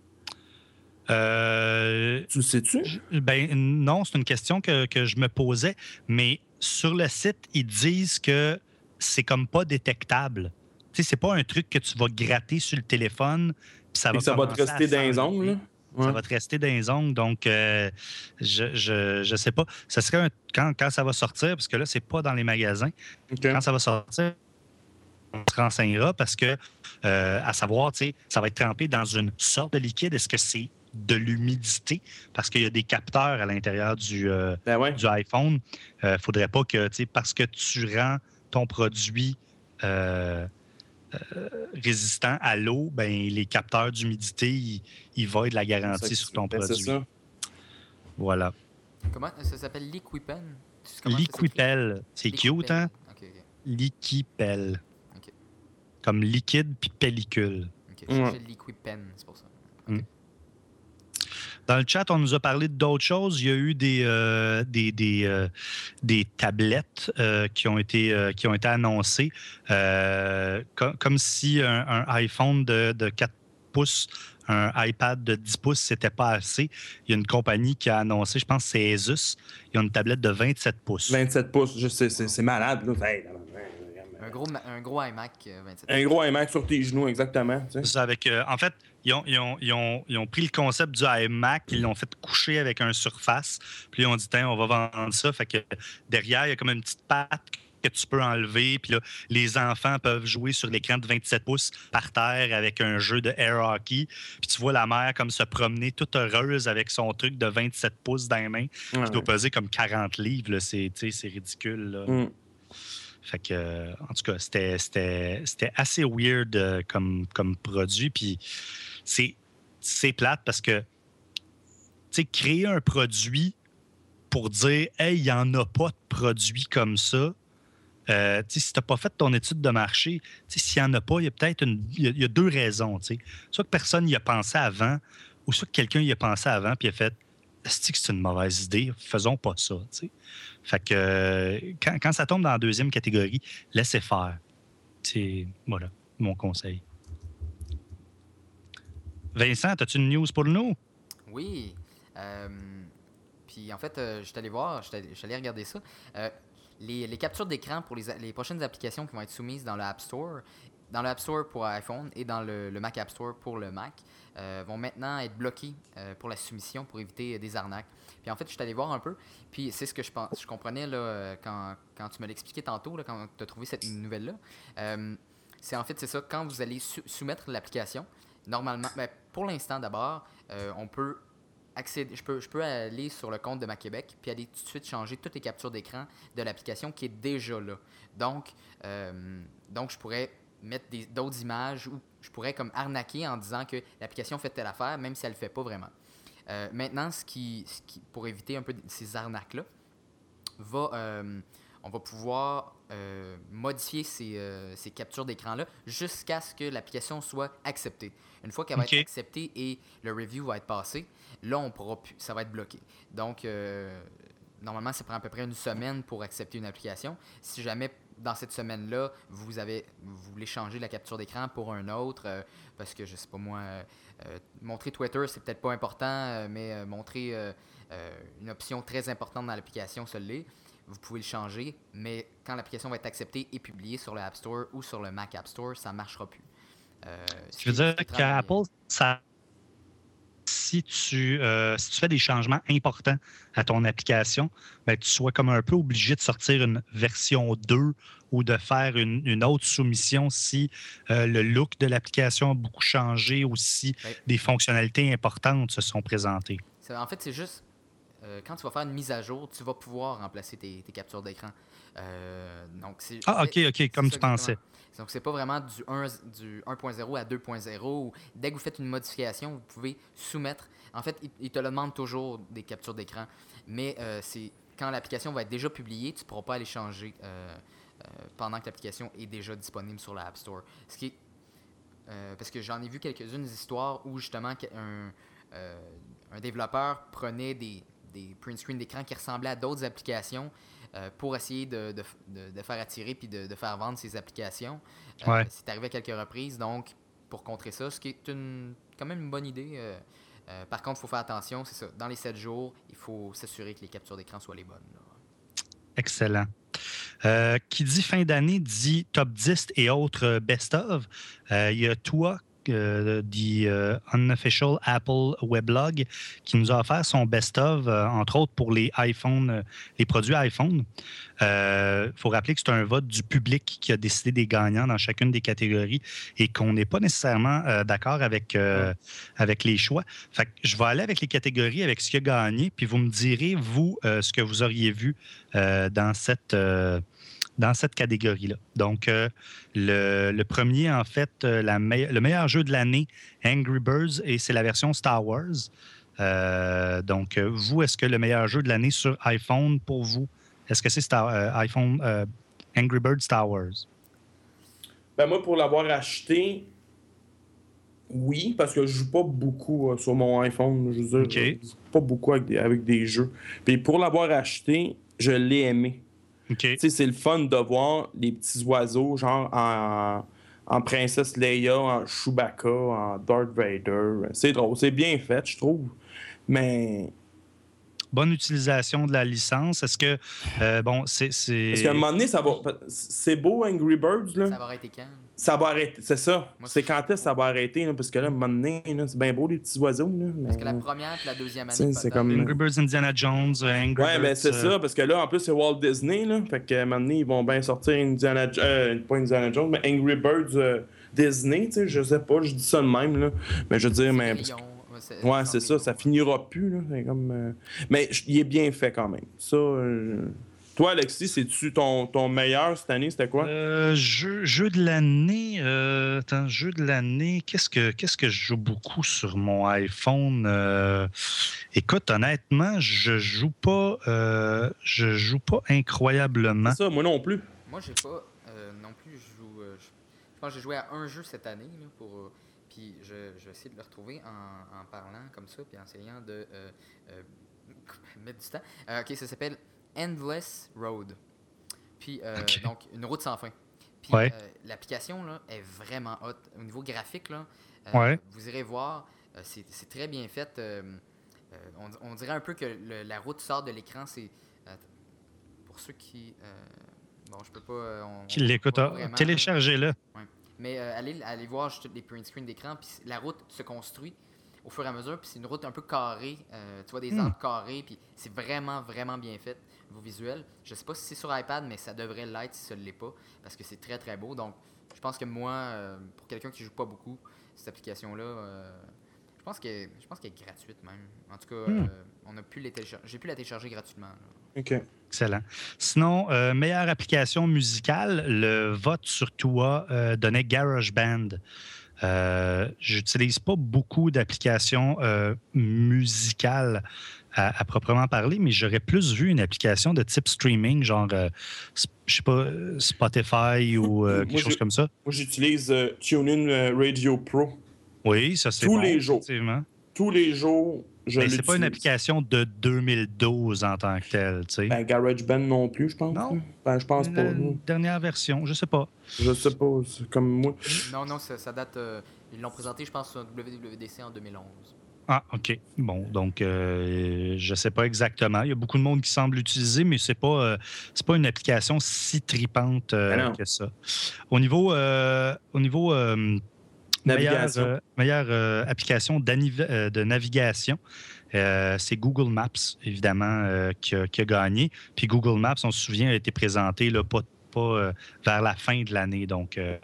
Euh, Tu le sais-tu? je- ben non, c'est une question que, que je me posais, mais sur le site, ils disent que c'est comme pas détectable. Tu sais, c'est pas un truc que tu vas gratter sur le téléphone, puis ça Et va que ça va te commencer à rester dans les ongles, s'enlever. là? Ça Ouais. va te rester dans les ongles, donc euh, je, je, je sais pas. Ça serait un- quand, quand ça va sortir, parce que là, c'est pas dans les magasins. OK. Quand ça va sortir, on se renseignera parce que, euh, à savoir, tu sais, ça va être trempé dans une sorte de liquide. Est-ce que c'est de l'humidité? Parce qu'il y a des capteurs à l'intérieur du, euh, Ben ouais. du iPhone. Il ne faudrait pas que, tu sais, parce que tu rends ton produit euh, euh, résistant à l'eau, ben, les capteurs d'humidité, ils, ils voient de la garantie sur ton Ben, c'est produit. ça. Voilà. Comment ça s'appelle? Liquipen? Tu sais comment ça s'écrit? Liquipel. C'est cute, Liquipel. hein? Ok, ok. Liquipel. Ok. Comme liquide puis pellicule. Ok. Ouais. Cherchez Liquipen, c'est pour ça. Ok. Mm. Dans le chat, on nous a parlé d'autres choses. Il y a eu des, euh, des, des, euh, des tablettes euh, qui, ont été, euh, qui ont été annoncées, euh, co- comme si un, un iPhone de, de quatre pouces, un iPad de dix pouces, c'était pas assez. Il y a une compagnie qui a annoncé, je pense que c'est Asus, ils ont une tablette de vingt-sept pouces. vingt-sept pouces, je sais, c'est c'est malade. Là. Hey, Un gros, ma- un gros iMac euh, vingt-sept. un gros iMac sur tes genoux, exactement. tu sais. C'est avec, euh, en fait, ils ont, ils, ont, ils, ont, ils ont pris le concept du iMac, ils l'ont fait coucher avec un surface, puis ils ont dit, tiens, on va vendre ça. Fait que derrière, il y a comme une petite patte que tu peux enlever, puis là, les enfants peuvent jouer sur l'écran de vingt-sept pouces par terre avec un jeu de air hockey, puis tu vois la mère comme se promener toute heureuse avec son truc de vingt-sept pouces dans les mains, Ouais. qui doit peser comme quarante livres, là. C'est, tu sais, c'est ridicule, là. Mm. Fait que, euh, en tout cas, c'était, c'était, c'était assez weird euh, comme, comme produit. Puis c'est, c'est plate parce que, tu sais, créer un produit pour dire, hey, il n'y en a pas de produit comme ça. Euh, tu sais, si tu n'as pas fait ton étude de marché, tu sais, s'il n'y en a pas, il y a peut-être une, il y a, il y a deux raisons. Tu sais. Soit que personne n'y a pensé avant, ou soit que quelqu'un y a pensé avant puis a fait, est-ce que c'est une mauvaise idée? Faisons pas ça. Tu sais. Fait que euh, quand, quand ça tombe dans la deuxième catégorie, laissez faire. C'est, voilà, mon conseil. Vincent, as-tu une news pour nous? Oui. Euh, puis en fait, euh, je suis allé voir, je suis allé, je suis allé regarder ça. Euh, les, les captures d'écran pour les, a- les prochaines applications qui vont être soumises dans le App Store, dans le App Store pour iPhone et dans le, le Mac App Store pour le Mac, euh, vont maintenant être bloquées euh, pour la soumission pour éviter euh, des arnaques. Puis en fait, je suis allé voir un peu, puis c'est ce que je, pense, je comprenais là, euh, quand, quand tu me l'expliquais tantôt, là, quand tu as trouvé cette nouvelle-là. Euh, c'est en fait, c'est ça, quand vous allez sou- soumettre l'application, normalement, ben, pour l'instant d'abord, euh, on peut accéder, je peux, je peux aller sur le compte de Ma Québec puis aller tout de suite changer toutes les captures d'écran de l'application qui est déjà là. Donc, euh, donc je pourrais mettre des- d'autres images ou je pourrais comme arnaquer en disant que l'application fait telle affaire, même si elle ne le fait pas vraiment. Euh, maintenant, ce qui, ce qui, pour éviter un peu ces arnaques-là, va, euh, on va pouvoir euh, modifier ces, euh, ces captures d'écran-là jusqu'à ce que l'application soit acceptée. Une fois qu'elle va être OK. acceptée et le review va être passé, là, on pourra plus, ça va être bloqué. Donc, euh, normalement, ça prend à peu près une semaine pour accepter une application. Si jamais dans cette semaine-là, vous avez vous voulez changer la capture d'écran pour un autre, euh, parce que je sais pas moi, euh, euh, montrer Twitter, c'est peut-être pas important, euh, mais euh, montrer euh, euh, une option très importante dans l'application, ça l'est. Vous pouvez le changer, mais quand l'application va être acceptée et publiée sur le App Store ou sur le Mac App Store, ça ne marchera plus. Euh, Ce ce qui veut qui est, ce dire qui est très qu'à bien. Apple, ça, si tu, euh, si tu fais des changements importants à ton application, ben, tu sois comme un peu obligé de sortir une version deux ou de faire une, une autre soumission si euh, le look de l'application a beaucoup changé ou si Ben, des fonctionnalités importantes se sont présentées. c'est- en fait, c'est juste euh, quand tu vas faire une mise à jour, tu vas pouvoir remplacer tes, tes captures d'écran. Euh, donc, c'est Ah, dès- OK, OK, c'est comme ça tu exactement. pensais. Donc, c'est pas vraiment du un, du un point zéro à deux point zéro. Où dès que vous faites une modification, vous pouvez soumettre. En fait, il, il te le demande toujours des captures d'écran. Mais euh, c'est quand l'application va être déjà publiée, tu ne pourras pas aller changer euh, euh, pendant que l'application est déjà disponible sur la App Store. Ce qui est, euh, parce que j'en ai vu quelques-unes des histoires où justement un, euh, un développeur prenait des, des print screens d'écran qui ressemblaient à d'autres applications euh, pour essayer de, de, de, de faire attirer puis de, de faire vendre ces applications. Euh, Ouais. c'est arrivé à quelques reprises, donc pour contrer ça, ce qui est une, quand même une bonne idée. Euh, euh, par contre, il faut faire attention, c'est ça. Dans les sept jours, il faut s'assurer que les captures d'écran soient les bonnes. Là. Excellent. Euh, qui dit fin d'année dit top dix et autres best-of. Euh, il y a toi, euh, the uh, Unofficial Apple Weblog, qui nous a offert son best-of, euh, entre autres pour les iPhone, euh, les produits iPhone. Il euh, faut rappeler que c'est un vote du public qui a décidé des gagnants dans chacune des catégories et qu'on n'est pas nécessairement euh, d'accord avec, euh, avec les choix. Fait que je vais aller avec les catégories, avec ce qui a gagné, puis vous me direz, vous, euh, ce que vous auriez vu euh, dans cette... Euh, dans cette catégorie-là. Donc, euh, le, le premier, en fait, euh, la me- le meilleur jeu de l'année, Angry Birds, et c'est la version Star Wars. Euh, donc, euh, vous, est-ce que le meilleur jeu de l'année sur iPhone, pour vous, est-ce que c'est Star, euh, iPhone euh, Angry Birds Star Wars? Ben moi, pour l'avoir acheté, oui, parce que je joue pas beaucoup euh, sur mon iPhone. Je veux dire, OK. je joue pas beaucoup avec des, avec des jeux. Puis pour l'avoir acheté, je l'ai aimé. OK. Tu sais, c'est le fun de voir les petits oiseaux, genre en, en Princesse Leia, en Chewbacca, en Darth Vader. C'est drôle, c'est bien fait, je trouve. Mais Bonne utilisation de la licence. Est-ce que, euh, bon, c'est... parce qu'à un c'est... moment donné, ça va. C'est beau, Angry Birds, là. Ça va arrêter quand? Ça va arrêter, c'est ça. Moi, C'est c'est- quand est-ce que ça va arrêter, là, parce que là, à un moment donné, là, c'est bien beau, les petits oiseaux. Là, Parce que la mais- première et la deuxième année, C'est- c'est peut-être. comme- Angry Birds Indiana Jones, euh, Angry Ouais, Birds... ben c'est euh, ça, parce que là, en plus, c'est Walt Disney, là. Fait que, à un moment donné, ils vont bien sortir Indiana... Euh, pas Indiana Jones, mais Angry Birds euh, Disney, tu sais, je sais pas, je dis ça de même, là. Mais je veux dire, mais... parce que- Cendrillon, ouais, c'est- Ouais, c'est ça, Cendrillon, ça ouais. finira plus, là. C'est comme... euh, Mais je- il est bien fait, quand même. Ça... euh, Toi, Alexis, c'est-tu ton, ton meilleur cette année, c'était quoi? Euh, jeu, jeu de l'année, euh, attends, jeu de l'année, qu'est-ce que qu'est-ce que je joue beaucoup sur mon iPhone? Euh, écoute, honnêtement, je joue pas, euh, je joue pas incroyablement. C'est ça, moi non plus. Moi, j'ai pas euh, non plus. Je joue. euh, je, je pense que j'ai joué à un jeu cette année. Là, pour, euh, puis je, je vais essayer de le retrouver en, en parlant comme ça, puis en essayant de euh, euh, mettre du temps. Euh, ok, ça s'appelle Endless Road. Puis, euh, Ok. donc, une route sans fin. Puis, Ouais. euh, l'application là, est vraiment hot. Au niveau graphique, là, euh, Ouais. vous irez voir, euh, c'est c'est très bien fait. euh, euh, on, on dirait un peu que le- la route sort de l'écran. C'est euh, pour ceux qui... euh, bon, je peux pas... euh, on, Qui on l'écoute, voit pas ah, vraiment, là. téléchargez-le. Ouais. Mais euh, allez, allez voir juste les print screens d'écran, puis la route se construit au fur et à mesure, puis c'est une route un peu carrée. Euh, tu vois des Hmm. arbres carrés, puis c'est vraiment, vraiment bien fait, vos visuels. Je sais pas si c'est sur iPad, mais ça devrait l'être si ça ne l'est pas, parce que c'est très, très beau. Donc, je pense que moi, euh, pour quelqu'un qui joue pas beaucoup, cette application-là, euh, je pense que je pense qu'elle est gratuite même. En tout cas, Hmm. euh, on a pu les télécharger. J'ai pu la télécharger gratuitement, là. OK. Excellent. Sinon, euh, meilleure application musicale, le vote sur toi euh, donnait GarageBand. Euh, J'utilise pas beaucoup d'applications euh, musicales à, à proprement parler, mais j'aurais plus vu une application de type streaming, genre, euh, sp- je sais pas, euh, Spotify ou euh, quelque Moi, chose je- comme ça. moi, j'utilise euh, TuneIn euh, Radio Pro. Oui, ça c'est Tous bon, les jours. effectivement. Tous les jours, je Mais c'est pas une l'utilise. application de deux mille douze en tant que telle, tu sais. Ben, GarageBand non plus, je pense. Non, là. Ben, je pense pas. la là. dernière version, je sais pas. Je sais pas. C'est comme moi. Non, non, ça, ça date... euh, ils l'ont présenté, je pense, sur W W D C en deux mille onze. Ah, OK. Bon, donc euh, je sais pas exactement. Il y a beaucoup de monde qui semble l'utiliser, mais c'est pas euh, c'est pas une application si tripante euh, Ben non. que ça. Au niveau euh, au niveau euh, meilleure, Navigation. euh, meilleure euh, application d'aniv- euh, de navigation, euh, c'est Google Maps, évidemment, euh, qui, a, qui a gagné. Puis Google Maps, on se souvient, a été présenté là, pas, pas euh, vers la fin de l'année. Donc, euh,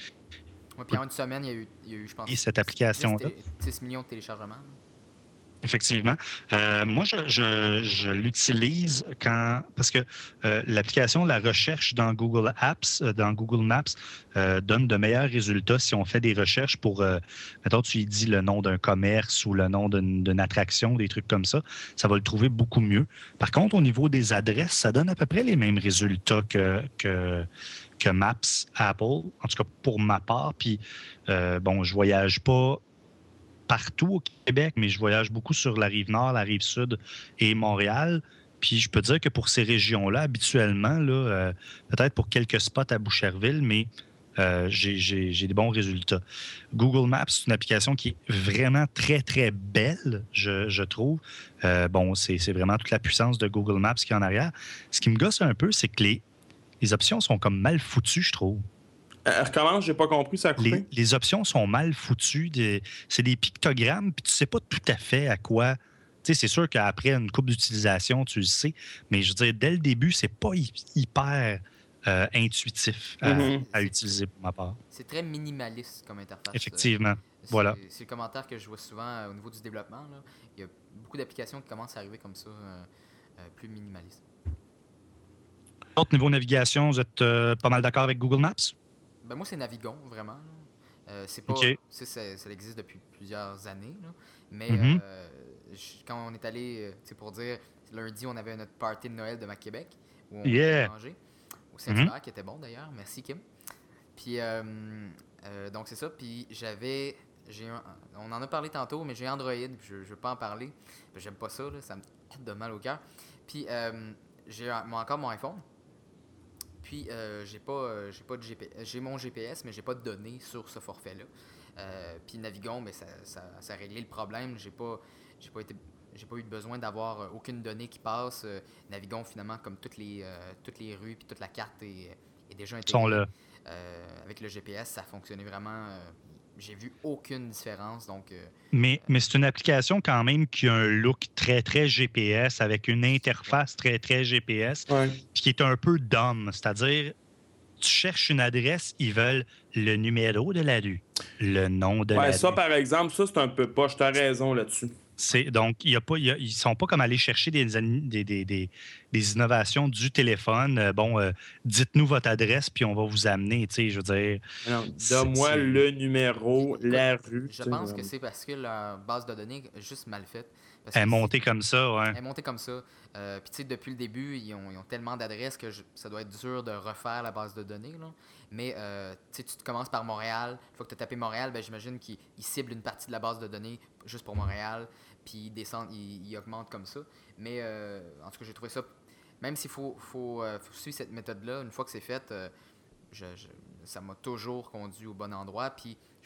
Ouais, puis en une semaine, il y a eu, il y a eu je pense, et cette application-là. six millions de téléchargements. Effectivement. Euh, moi, je, je- je l'utilise quand parce que euh, l'application, la recherche dans Google Apps, euh, dans Google Maps, euh, donne de meilleurs résultats si on fait des recherches pour, euh, mettons, tu y dis le nom d'un commerce ou le nom d'une d'une attraction, des trucs comme ça, ça va le trouver beaucoup mieux. Par contre, au niveau des adresses, ça donne à peu près les mêmes résultats que, que, que Maps Apple, en tout cas pour ma part. Puis, euh, bon, je voyage pas partout au Québec, mais je voyage beaucoup sur la rive nord, la rive sud et Montréal. Puis je peux dire que pour ces régions-là, habituellement, là, euh, peut-être pour quelques spots à Boucherville, mais euh, j'ai j'ai- j'ai des bons résultats. Google Maps, c'est une application qui est vraiment très, très belle, je, je trouve. Euh, bon, c'est c'est vraiment toute la puissance de Google Maps qui est en arrière. Ce qui me gosse un peu, c'est que les, les options sont comme mal foutues, je trouve. Euh, recommence, j'ai pas compris, ça a coupé. Les, les options sont mal foutues. Des- c'est des pictogrammes, puis tu sais pas tout à fait à quoi. Tu sais, c'est sûr qu'après une couple d'utilisation, tu le sais, mais je veux dire, dès le début, c'est pas hy- hyper euh, intuitif à, Mhm. à utiliser pour ma part. C'est très minimaliste comme interface. Effectivement. C'est- Voilà. C'est le commentaire que je vois souvent euh, au niveau du développement, là. Il y a beaucoup d'applications qui commencent à arriver comme ça, euh, euh, plus minimalistes. Autre niveau navigation, vous êtes euh, pas mal d'accord avec Google Maps? Ben moi, c'est Navigon, vraiment, là. Euh, c'est pas, OK. tu sais, ça, ça existe depuis plusieurs années, là. Mais Mhm. euh, je- quand on est allé, euh, tu sais, pour dire, lundi, on avait notre party de Noël de Mac Québec, où on Yeah. a mangé, au Saint-Hilaire, qui était bon d'ailleurs. Merci, Kim. Puis, euh, euh, donc c'est ça. Puis j'avais, j'ai un- on en a parlé tantôt, mais j'ai Android, puis je, je veux pas en parler. Puis j'aime pas ça, là, ça me donne mal au cœur. Puis euh, j'ai un- moi, encore mon iPhone. Puis euh, j'ai pas, euh, j'ai pas de G P S. J'ai mon G P S, mais j'ai pas de données sur ce forfait-là. Euh, puis Navigon, ben, ça, ça, ça a réglé le problème. J'ai pas, j'ai pas été, j'ai pas eu besoin d'avoir euh, aucune donnée qui passe. Euh, Navigon, finalement, comme toutes les, euh, toutes les rues puis toute la carte est, est déjà Ils sont intégrée. là. Euh, avec le G P S, ça fonctionnait vraiment. Euh, j'ai vu aucune différence. Donc, euh, Mais, mais c'est une application quand même qui a un look très, très G P S avec une interface très, très G P S, Ouais. puis qui est un peu dumb. C'est-à-dire, tu cherches une adresse, ils veulent le numéro de la rue, le nom de Ouais, la ça, rue. par exemple, ça, c'est un peu poche. T'as raison là-dessus. C'est, donc, il y a pas, il y a- ils ne sont pas comme aller chercher des, ani- des, des, des- des innovations du téléphone. Euh, bon, euh, dites-nous votre adresse, puis on va vous amener. Tu sais, je veux dire, Non, C'est- donne-moi c'est- le numéro, la rue. je tu sais, pense euh, que c'est parce que leur base de données est juste mal faite. Parce elle est que montée comme ça, ouais. Elle est montée comme ça. Euh, Puis, tu sais, depuis le début, ils ont, ils ont tellement d'adresses que je- ça doit être dur de refaire la base de données, là. Mais, euh, tu sais, tu te commences par Montréal. Une fois que tu as tapé Montréal, ben, j'imagine qu'ils ils ciblent une partie de la base de données juste pour Montréal. Puis, ils descendent, ils, ils augmentent comme ça. Mais, euh, en tout cas, j'ai trouvé ça. Même s'il faut, faut, euh, faut suivre cette méthode-là, une fois que c'est fait, euh, je- je- ça m'a toujours conduit au bon endroit. Puis, je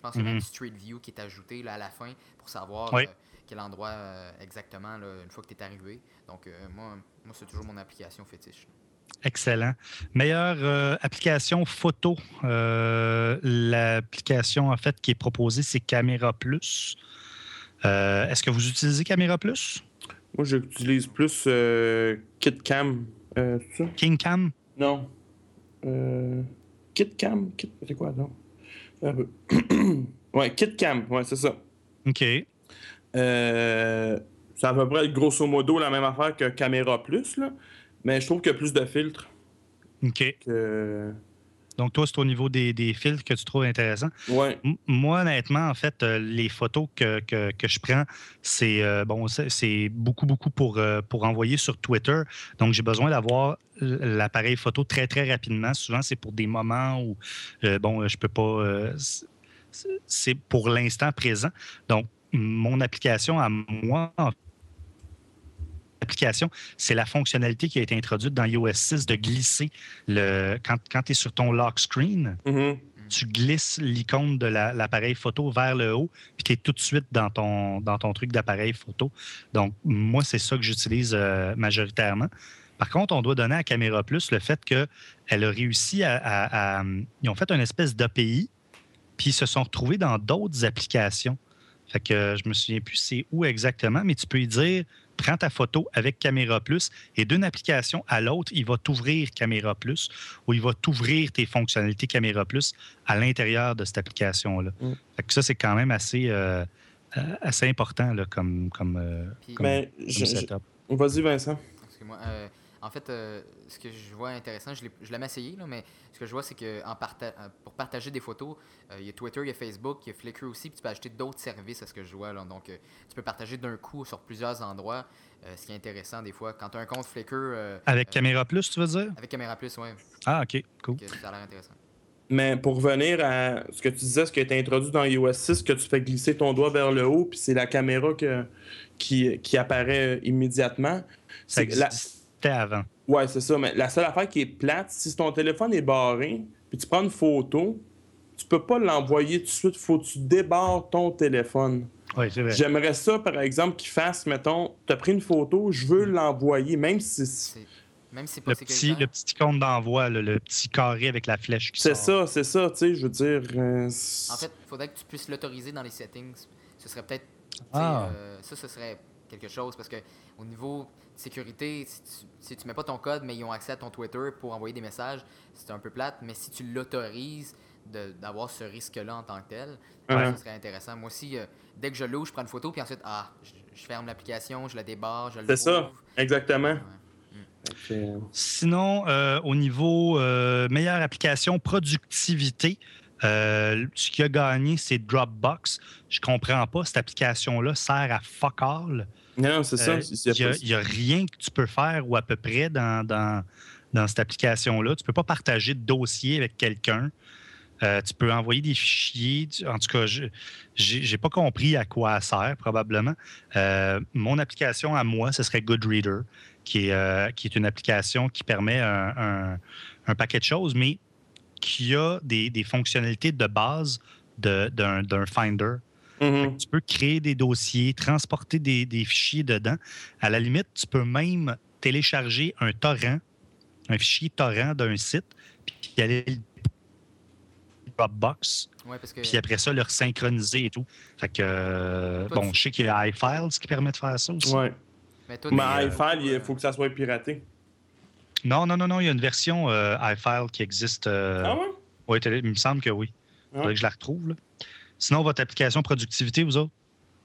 pense qu'il y a même Mhm. Street View qui est ajouté là, à la fin pour savoir Oui. euh, quel endroit euh, exactement là, une fois que tu es arrivé. Donc, euh, moi, moi c'est toujours mon application fétiche. Excellent. Meilleure euh, application photo. Euh, l'application, en fait, qui est proposée, c'est Camera Plus. Euh, est-ce que vous utilisez Camera Plus? Moi, j'utilise plus euh, KitCam. Euh, c'est ça? KingCam? Non. Euh, KitCam? Kit... C'est quoi, non? Un peu. Ouais, KitCam. Ouais, c'est ça. OK. Euh, c'est à peu près, grosso modo, la même affaire que Camera Plus, là. Mais je trouve qu'il y a plus de filtres OK. que... Donc, toi, c'est au niveau des, des filtres que tu trouves intéressant. Ouais. M- Moi, honnêtement, en fait, euh, les photos que, que, que je prends, c'est euh, bon, c'est c'est beaucoup, beaucoup pour, euh, pour envoyer sur Twitter. Donc, j'ai besoin d'avoir l- l'appareil photo très, très rapidement. Souvent, c'est pour des moments où, euh, bon, je peux pas... euh, c'est c'est pour l'instant présent. Donc, mon application à moi, en application, c'est la fonctionnalité qui a été introduite dans i O S six de glisser le quand, quand tu es sur ton lock screen, Mhm. tu glisses l'icône de la- l'appareil photo vers le haut, puis tu es tout de suite dans ton, dans ton truc d'appareil photo. Donc, moi, c'est ça que j'utilise euh, majoritairement. Par contre, on doit donner à Camera Plus le fait qu'elle a réussi à, à- à- Ils ont fait une espèce d'A P I, puis ils se sont retrouvés dans d'autres applications. Fait que euh, je me souviens plus c'est où exactement, mais tu peux y dire prends ta photo avec Camera Plus et d'une application à l'autre, il va t'ouvrir Camera Plus ou il va t'ouvrir tes fonctionnalités Camera Plus à l'intérieur de cette application-là. Mm. Fait que ça, c'est quand même assez, euh, euh, assez important là, comme, comme, euh, Puis- comme, Mais comme je- je- setup. Vas-y, Vincent. Excuse-moi. Euh, en fait, euh, ce que je vois intéressant, je l'ai je l'ai jamais essayé, là, mais ce que je vois, c'est que en parta- euh, pour partager des photos, euh, il y a Twitter, il y a Facebook, il y a Flickr aussi, puis tu peux acheter d'autres services à ce que je vois. Là. Donc, euh, tu peux partager d'un coup sur plusieurs endroits, euh, ce qui est intéressant des fois. Quand tu as un compte Flickr euh, Avec euh, Camera Plus, tu veux dire? avec Caméra Plus, ouais, Ah, OK, cool. que ça a l'air intéressant. Mais pour revenir à ce que tu disais, ce qui a été introduit dans i O S six, que tu fais glisser ton doigt vers le haut, puis c'est la caméra que, qui, qui apparaît immédiatement. Ça C'est la- existait avant. Ouais, c'est ça. Mais la seule affaire qui est plate, si ton téléphone est barré, puis tu prends une photo, tu peux pas l'envoyer tout de suite. Faut que tu débarres ton téléphone. Oui, c'est vrai. J'aimerais ça, par exemple, qu'il fasse, mettons, t'as pris une photo, je veux l'envoyer, même si... C'est- Même si c'est pas Le petit, sécuritaire. le petit icône d'envoi, là, le petit carré avec la flèche qui C'est sort. ça, c'est ça, tu sais, je veux dire... euh, c'est- En fait, il faudrait que tu puisses l'autoriser dans les settings. Ce serait peut-être. tu sais, Ah. euh, ça, ce serait quelque chose parce que au niveau de sécurité, si tu, si tu mets pas ton code, mais ils ont accès à ton Twitter pour envoyer des messages, c'est un peu plate. Mais si tu l'autorises de- d'avoir ce risque-là en tant que tel, Ouais. ça serait intéressant. Moi aussi, euh, dès que je l'ouvre, je prends une photo, puis ensuite, ah, je, je ferme l'application, je la débarre, je le C'est ça, rouvre. exactement. Ouais. Fait que- Sinon, euh, au niveau euh, meilleure application productivité, euh, ce qui a gagné, c'est Dropbox. Je comprends pas, cette application-là sert à fuck all. Non, c'est ça. Euh, c'est- Il n'y a, rien que tu peux faire ou à peu près dans, dans, dans cette application-là. Tu ne peux pas partager de dossier avec quelqu'un. Euh, tu peux envoyer des fichiers. Tu- En tout cas, je n'ai pas compris à quoi elle sert, probablement. Euh, mon application à moi, ce serait Goodreader, qui est, euh, qui est une application qui permet un, un- un paquet de choses, mais qui a des, des fonctionnalités de base de- d'un d'un Finder. Mhm. Tu peux créer des dossiers, transporter des, des fichiers dedans. À la limite, tu peux même télécharger un torrent, un fichier torrent d'un site, puis aller le Dropbox, Ouais, parce que. puis après ça, le synchroniser et tout. Fait que, euh, Toi, bon, tu- je sais qu'il y a iFiles qui permet de faire ça aussi. Ouais. Mais toi, Mais t'es, euh, iFile, il euh, faut que ça soit piraté. Non, non, non, non, il y a une version euh, iFile qui existe. euh, Ah ouais? ouais, télé- il me semble que oui. Il faudrait que je la retrouve. Là. Sinon, votre application productivité, vous autres?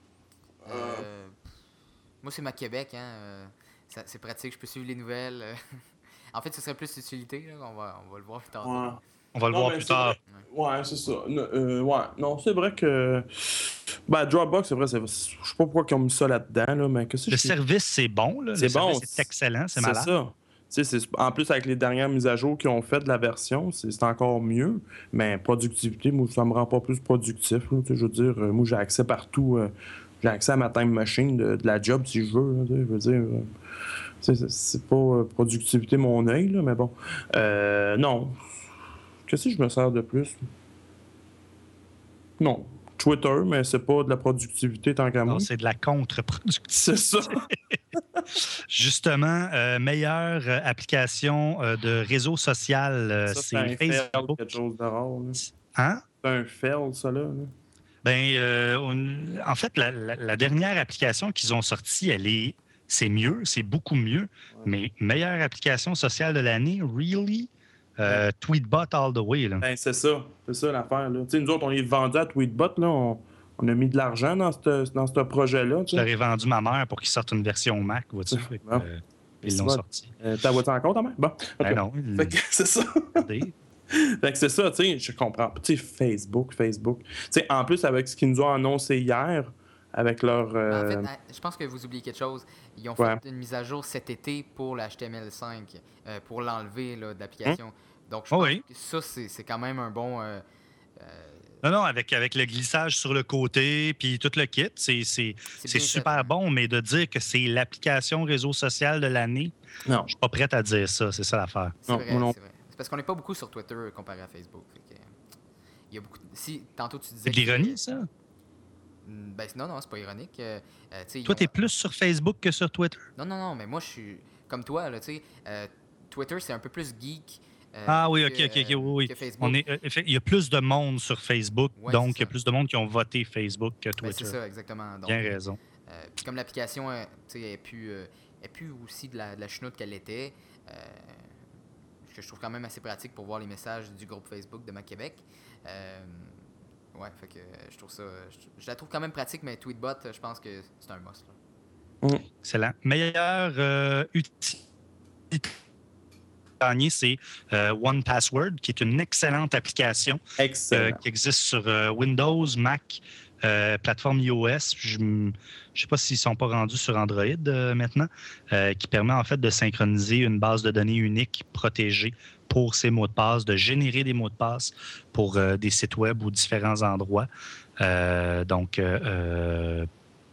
Euh, moi, c'est ma Québec. Hein, euh, ça- c'est pratique, je peux suivre les nouvelles. euh. En fait, ce serait plus l'utilité. Là, on, va, on va le voir plus tard. Ouais. On va le Non, voir mais plus c'est tard. vrai. Ouais, c'est ça. Non, euh, ouais, non, c'est vrai que. Ben, Dropbox, c'est vrai, c'est... je sais pas pourquoi ils ont mis ça là-dedans, là, mais qu'est-ce que Le je- service, c'est bon. Là. C'est Le bon. service est excellent, c'est C'est malade. ça. Tu sais, c'est- en plus, avec les dernières mises à jour qu'ils ont faites de la version, c'est c'est encore mieux. Mais productivité, moi, ça me rend pas plus productif. Là, tu sais, je veux dire, euh, moi, j'ai accès partout. euh, j'ai accès à ma time machine de, de la job si je veux. Là, tu sais, je veux dire, euh, tu sais, c'est- c'est pas euh, productivité mon œil, là, mais bon. Euh, non. Qu'est-ce que je me sers de plus? Non. Twitter, mais c'est pas de la productivité tant qu'à moi. Non, c'est de la contre-production. C'est ça. Justement, euh, meilleure euh, application euh, de réseau social, euh, Ça, c'est c'est un fail, Facebook. quelque chose de rare. Là. Hein? C'est un fail, ça, là. là. Ben, euh, on- en fait, la, la- la dernière application qu'ils ont sortie, elle est, c'est mieux, c'est beaucoup mieux. Ouais. Mais meilleure application sociale de l'année, really? Euh, Tweetbot all the way. Là. Ben, c'est ça. C'est ça l'affaire. Là. Tu sais, nous autres, on est vendus à Tweetbot. Là. On, on a mis de l'argent dans ce dans ce projet-là. Je leur ai vendu ma mère pour qu'ils sortent une version Mac, vois-tu? Fait que, Bon. euh, ils l'ont Bon. sorti. Euh, T'as voté encore, ta mère? Bon. Ben OK. non, ils Fait que c'est ça. regardez. Fait que c'est ça, tu sais, je comprends. Tu sais, Facebook, Facebook. Tu sais, en plus, avec ce qu'ils nous ont annoncé hier, avec leur... euh, En fait, hein, je pense que vous oubliez quelque chose. Ils ont Ouais. fait une mise à jour cet été pour l'H T M L cinq, euh, pour l'enlever là, de l'application. Donc, je Oh pense oui. que ça, c'est c'est quand même un bon... euh, euh, Non, non, avec, avec le glissage sur le côté, puis tout le kit, c'est, c'est, C'est c'est bien super fait. bon, mais de dire que c'est l'application réseau social de l'année, Non. je suis pas prête à dire ça, c'est ça l'affaire. c'est Non, vrai, moi non. c'est vrai. C'est parce qu'on n'est pas beaucoup sur Twitter comparé à Facebook. Fait que, il y a beaucoup de- Si, tantôt tu disais... C'est de que- l'ironie, ça? Mm, Ben, non, non, c'est pas ironique. Euh, euh, tu sais, ils Toi, ont- t'es plus sur Facebook que sur Twitter? Non, non, non, mais moi, je suis comme toi, là, tu sais. euh, Twitter, c'est un peu plus geek euh, Ah oui, que, ok, ok, ok, euh, oui, oui. que Facebook. On est, euh, effe- il y a plus de monde sur Facebook, Ouais, donc c'est il y a ça. plus de monde qui ont voté Facebook que Ben, Twitter. c'est ça, exactement. Donc, Bien raison. euh, puis comme l'application, euh, tu sais, est plus, euh, est plus aussi de la, de la chenoute qu'elle était, euh, que je trouve quand même assez pratique pour voir les messages du groupe Facebook de Mac Québec. Euh, ouais, fait que je trouve ça, je, je la trouve quand même pratique, mais Tweetbot, je pense que c'est un must. Là. Excellent. Meilleur euh, utilité gagné, c'est euh, one Password, qui est une excellente application euh, Excellent. qui existe sur euh, Windows, Mac, euh, plateforme iOS. Je ne sais pas s'ils ne sont pas rendus sur Android euh, maintenant, euh, qui permet en fait de synchroniser une base de données unique protégée pour ces mots de passe, de générer des mots de passe pour euh, des sites web ou différents endroits. Euh, donc, euh, euh,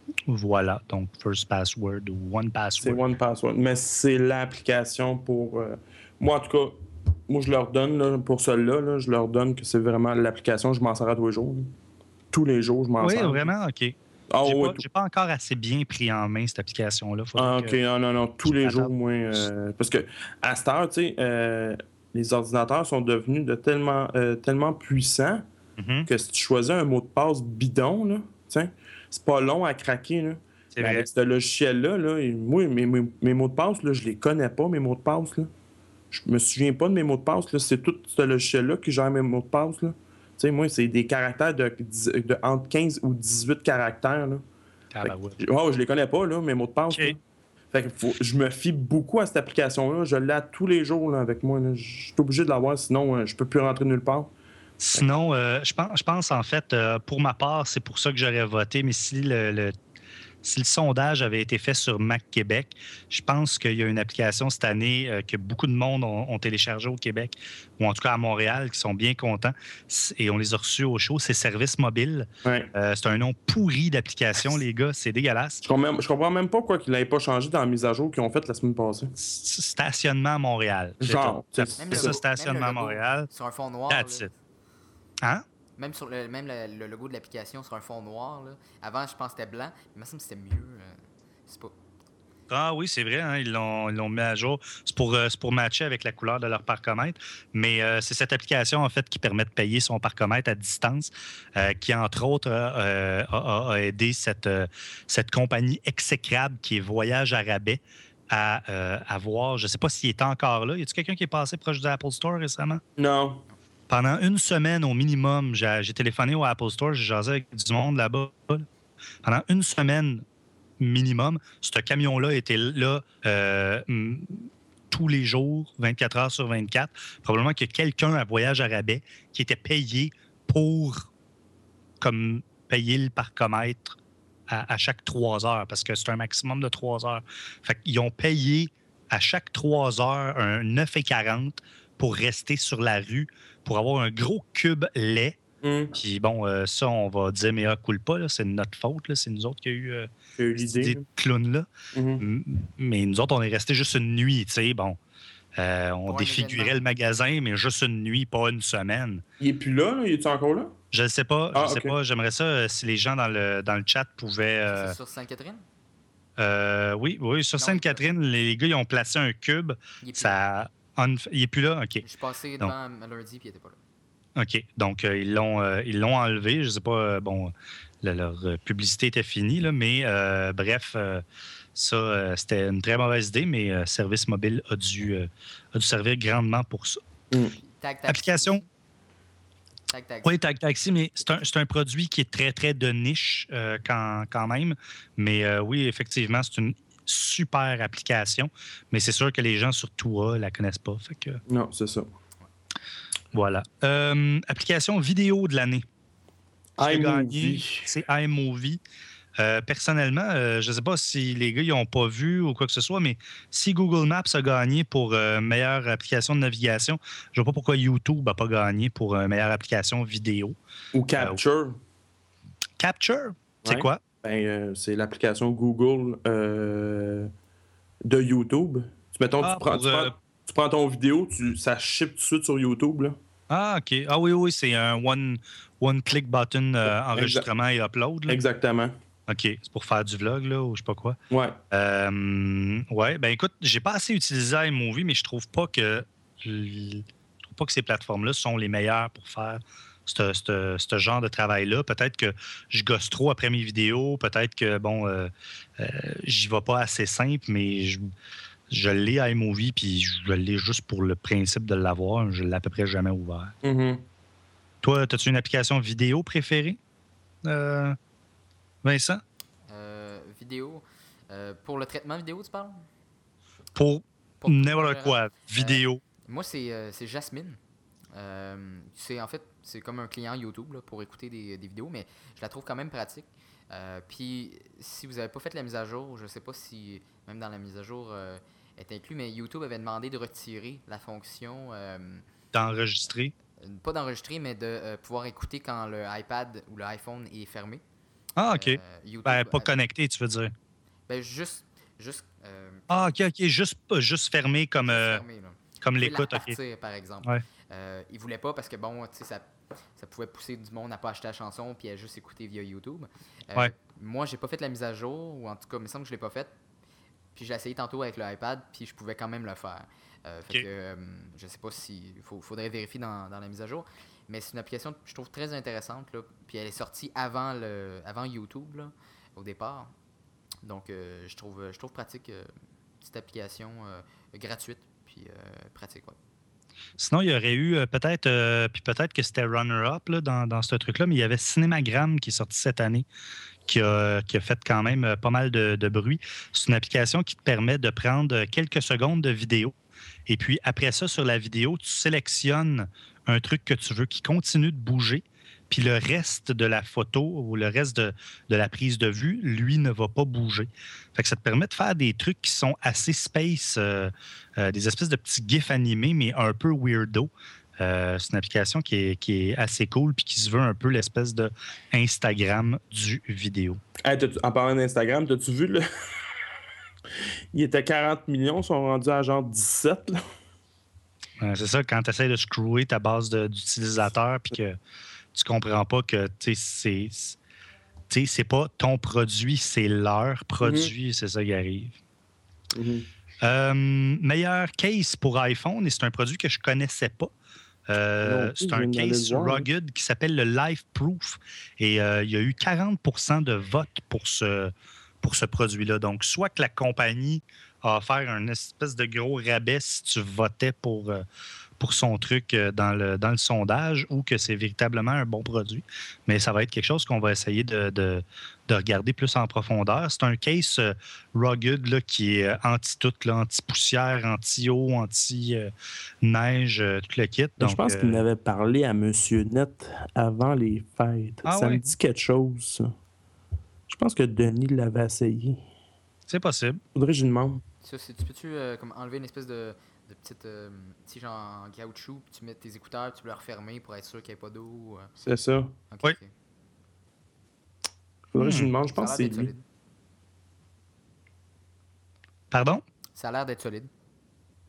voilà. Donc, First Password ou One C'est Password. One Password. Mais c'est l'application pour... euh, Moi, en tout cas, moi, je leur donne, là, pour celle-là, là, je leur donne que c'est vraiment l'application. Je m'en sers à tous les jours. là. Tous les jours, je m'en Oui, sers. vraiment, OK. Ah, J'ai ouais, pas, tout- j'ai pas encore assez bien pris en main cette application-là. Faudrait Ah, ok, que- non, non, non, tous je les m'adapte. jours, moi. euh, Parce que à cette heure, tu sais, euh, les ordinateurs sont devenus de tellement, euh, tellement puissants Mhm, que si tu choisis un mot de passe bidon, là, tu sais, c'est pas long à craquer. Là. c'est Mais vrai. avec ce logiciel-là, là, et moi, mes, mes, mes mots de passe, là, je les connais pas, mes mots de passe. Là. Je me souviens pas de mes mots de passe. Là. C'est tout ce logiciel-là qui gère mes mots de passe. Là. Tu sais, moi, c'est des caractères de, de, de entre quinze ou dix-huit caractères. Là. Ah, Fait ben que- ouais. oh, je les connais pas, là, mes mots de passe. Ok. là. Fait que faut- je me fie beaucoup à cette application-là. Je l'ai à tous les jours là, avec moi. là. Je suis obligé de l'avoir, sinon euh, je peux plus rentrer nulle part. Sinon, euh, je, pense, je pense en fait, euh, pour ma part, c'est pour ça que j'aurais voté, mais si le, le- si le sondage avait été fait sur Mac Québec, je pense qu'il y a une application cette année euh, que beaucoup de monde ont, ont téléchargé au Québec, ou en tout cas à Montréal, qui sont bien contents, et on les a reçus au show, c'est Service Mobile. Ouais. Euh, c'est un nom pourri d'application, les gars, c'est dégueulasse. Je comprends, même, je comprends même pas quoi qu'il n'ait pas changé dans la mise à jour qu'ils ont faite la semaine passée. S- Stationnement à Montréal. C'est Genre, tout. c'est- Même C'est le ça, logo- stationnement même le à logo Montréal. Sur un fond noir. That's là. it. Hein? Même, sur le, même le, le logo de l'application sur un fond noir. Là. Avant, je pense que c'était blanc. Mais il me semble que c'était mieux. euh, c'est pas... Ah oui, c'est vrai, hein, ils l'ont ils l'ont mis à jour. C'est pour, euh, c'est pour matcher avec la couleur de leur parcomètre. Mais euh, c'est cette application, en fait, qui permet de payer son parcomètre à distance, euh, qui, entre autres, euh, a, a- a aidé cette, euh, cette compagnie exécrable qui est Voyage à rabais à euh, avoir, je ne sais pas s'il est encore là. Y a-t-il quelqu'un qui est passé proche de l'Apple Store récemment? Non. Pendant une semaine au minimum, j'ai j'ai téléphoné au Apple Store, j'ai jasé avec du monde là-bas. Pendant une semaine minimum, ce camion-là était là euh, m- tous les jours, vingt-quatre heures sur vingt-quatre. Probablement qu'il y a quelqu'un à Voyage à rabais qui était payé pour comme payer le parcomètre à, à chaque trois heures, parce que c'est un maximum de trois heures. Fait qu'ils ont payé à chaque trois heures un neuf quarante pour rester sur la rue, pour avoir un gros cube lait. Hum, Puis bon, euh, ça, on va dire, mais coule pas, c'est de notre faute, là. C'est nous autres qui a eu euh, J'ai eu cette l'idée. idée de clown-là. Mhm. M- Mais nous autres, on est restés juste une nuit, tu sais, bon. Euh, on Pour un défigurait événement. le magasin, mais juste une nuit, pas une semaine. Il est plus là, là? Il est encore là? Je ne sais pas, je Ah, sais ok. pas. J'aimerais ça euh, si les gens dans le, dans le chat pouvaient. Ça, c'est euh, sur Sainte-Catherine? euh, oui, oui, sur Non, il est plus là. Sainte-Catherine, les gars, ils ont placé un cube. Il est plus là. Ça. on- Il est plus là? OK. Je suis passé Donc, devant lundi, puis il était pas là. OK. Donc, euh, ils l'ont euh, ils l'ont enlevé. Je sais pas, euh, bon, le- leur euh, publicité était finie, là, mais euh, bref, euh, ça, euh, c'était une très mauvaise idée, mais euh, Service Mobile a dû, euh, a dû servir grandement pour ça. Mm. Puis Tag Taxi Application. aussi. Tag Taxi. Oui, Tag Taxi, mais c'est un, c'est un produit qui est très, très de niche euh, quand, quand même. Mais euh, oui, effectivement, c'est une super application. Mais c'est sûr que les gens sur Tua la connaissent pas. Fait que, Non, c'est ça. voilà. Euh, application vidéo de l'année. Ce qui a gagné, iMovie. c'est iMovie. Euh, personnellement, euh, je ne sais pas si les gars n'ont pas vu ou quoi que ce soit, mais si Google Maps a gagné pour euh, meilleure application de navigation, je ne vois pas pourquoi YouTube n'a pas gagné pour euh, meilleure application vidéo. Ou Capture. Capture, c'est Ouais. quoi? Ben, euh, c'est l'application Google euh, de YouTube. Tu, mettons, Ah, tu, prends, pour, tu, euh, prends, tu prends ton vidéo, tu, ça ship tout de suite sur YouTube. Là. Ah, OK. Ah oui, oui, c'est un one, one click button euh, enregistrement et upload. Là. Exactement. OK. C'est pour faire du vlog, là, ou je sais pas quoi. Ouais. Euh, ouais, ben écoute, j'ai pas assez utilisé iMovie, mais je trouve pas que je trouve pas que ces plateformes-là sont les meilleures pour faire ce, ce- ce genre de travail-là. Peut-être que je gosse trop après mes vidéos, peut-être que bon, euh, euh, j'y vais pas assez simple, mais je, je l'ai iMovie, puis je l'ai juste pour le principe de l'avoir. Je l'ai à peu près jamais ouvert. Mm-hmm. Toi, as-tu une application vidéo préférée, euh, Vincent? Euh, vidéo. Euh, pour le traitement vidéo, tu parles? Pour Pour tout, en n'importe général? quoi, vidéo. Moi, c'est euh, c'est Jasmine. Euh, c'est en fait, c'est comme un client YouTube là, pour écouter des, des vidéos, mais je la trouve quand même pratique. Euh, puis, si vous n'avez pas fait la mise à jour, je ne sais pas si, même dans la mise à jour, euh, est inclus, mais YouTube avait demandé de retirer la fonction, euh, D'enregistrer. pas d'enregistrer, mais de euh, pouvoir écouter quand le iPad ou l'iPhone est fermé. Ah, OK. Euh, YouTube, Ben, pas a- connecté, tu veux dire. ben, juste, juste, euh, Ah, OK, OK. Juste, juste fermé comme, juste euh, fermé, là. comme Vous pouvez la l'écoute, OK. repartir, par exemple. Ouais. Euh, il voulait pas parce que bon, tu sais, ça, ça pouvait pousser du monde à pas acheter la chanson puis à juste écouter via YouTube. Euh, Ouais. Moi, j'ai pas fait la mise à jour, ou en tout cas, il me semble que je l'ai pas faite. Puis j'ai essayé tantôt avec le iPad, puis je pouvais quand même le faire. Euh, fait Ok. que euh, je sais pas si. Il faudrait vérifier dans, dans la mise à jour. Mais c'est une application que je trouve très intéressante. Là. Puis elle est sortie avant, le, avant YouTube, là, au départ. Donc euh, je, trouve, je trouve pratique. Euh, petite application euh, gratuite, puis euh, pratique, ouais. Sinon, il y aurait eu euh, peut-être, euh, puis peut-être que c'était runner-up là, dans, dans ce truc-là, mais il y avait Cinémagramme qui est sorti cette année, qui a, qui a fait quand même euh, pas mal de, de bruit. C'est une application qui te permet de prendre quelques secondes de vidéo. Et puis après ça, sur la vidéo, tu sélectionnes un truc que tu veux qui continue de bouger. Puis le reste de la photo ou le reste de, de la prise de vue, lui, ne va pas bouger. Fait que ça te permet de faire des trucs qui sont assez space, euh, euh, des espèces de petits gifs animés, mais un peu weirdo. Euh, c'est une application qui est, qui est assez cool puis qui se veut un peu l'espèce de Instagram du vidéo. Hey, en parlant d'Instagram, t'as-tu vu le. Il était quarante millions, ils sont rendus à genre dix-sept. Là. Euh, c'est ça, quand tu essaies de screwer ta base de- d'utilisateurs puis que tu comprends pas que tu sais, c'est. Tu sais, c'est pas ton produit, c'est leur produit, mm-hmm. C'est ça qui arrive. Mm-hmm. Euh, meilleur case pour iPhone, et c'est un produit que je connaissais pas. Euh, non, c'est un case rugged qui s'appelle le Life Proof. Et euh, il y a eu quarante pour cent de votes pour ce, pour ce produit-là. Donc, soit que la compagnie a offert un espèce de gros rabais si tu votais pour, euh, pour son truc dans le, dans le sondage, ou que c'est véritablement un bon produit. Mais ça va être quelque chose qu'on va essayer de, de, de regarder plus en profondeur. C'est un case euh, rugged là, qui est anti-tout, là, anti-poussière, anti-eau, anti-neige, euh, tout le kit. Donc, je pense euh... qu'il n'avait parlé à Monsieur Net avant les fêtes. Ah, ça ouais. me dit quelque chose, ça. Je pense que Denis l'avait essayé. C'est possible. Faudrait que je lui demande. Ça, tu peux-tu euh, comme enlever une espèce de, de petite euh, petit genre en caoutchouc, puis tu mets tes écouteurs, puis tu peux le refermer pour être sûr qu'il n'y ait pas d'eau? Euh... C'est ça. Okay, oui. okay. Faudrait hmm. que je lui demande. Je pense que c'est lui. Solide. Pardon? Ça a l'air d'être solide.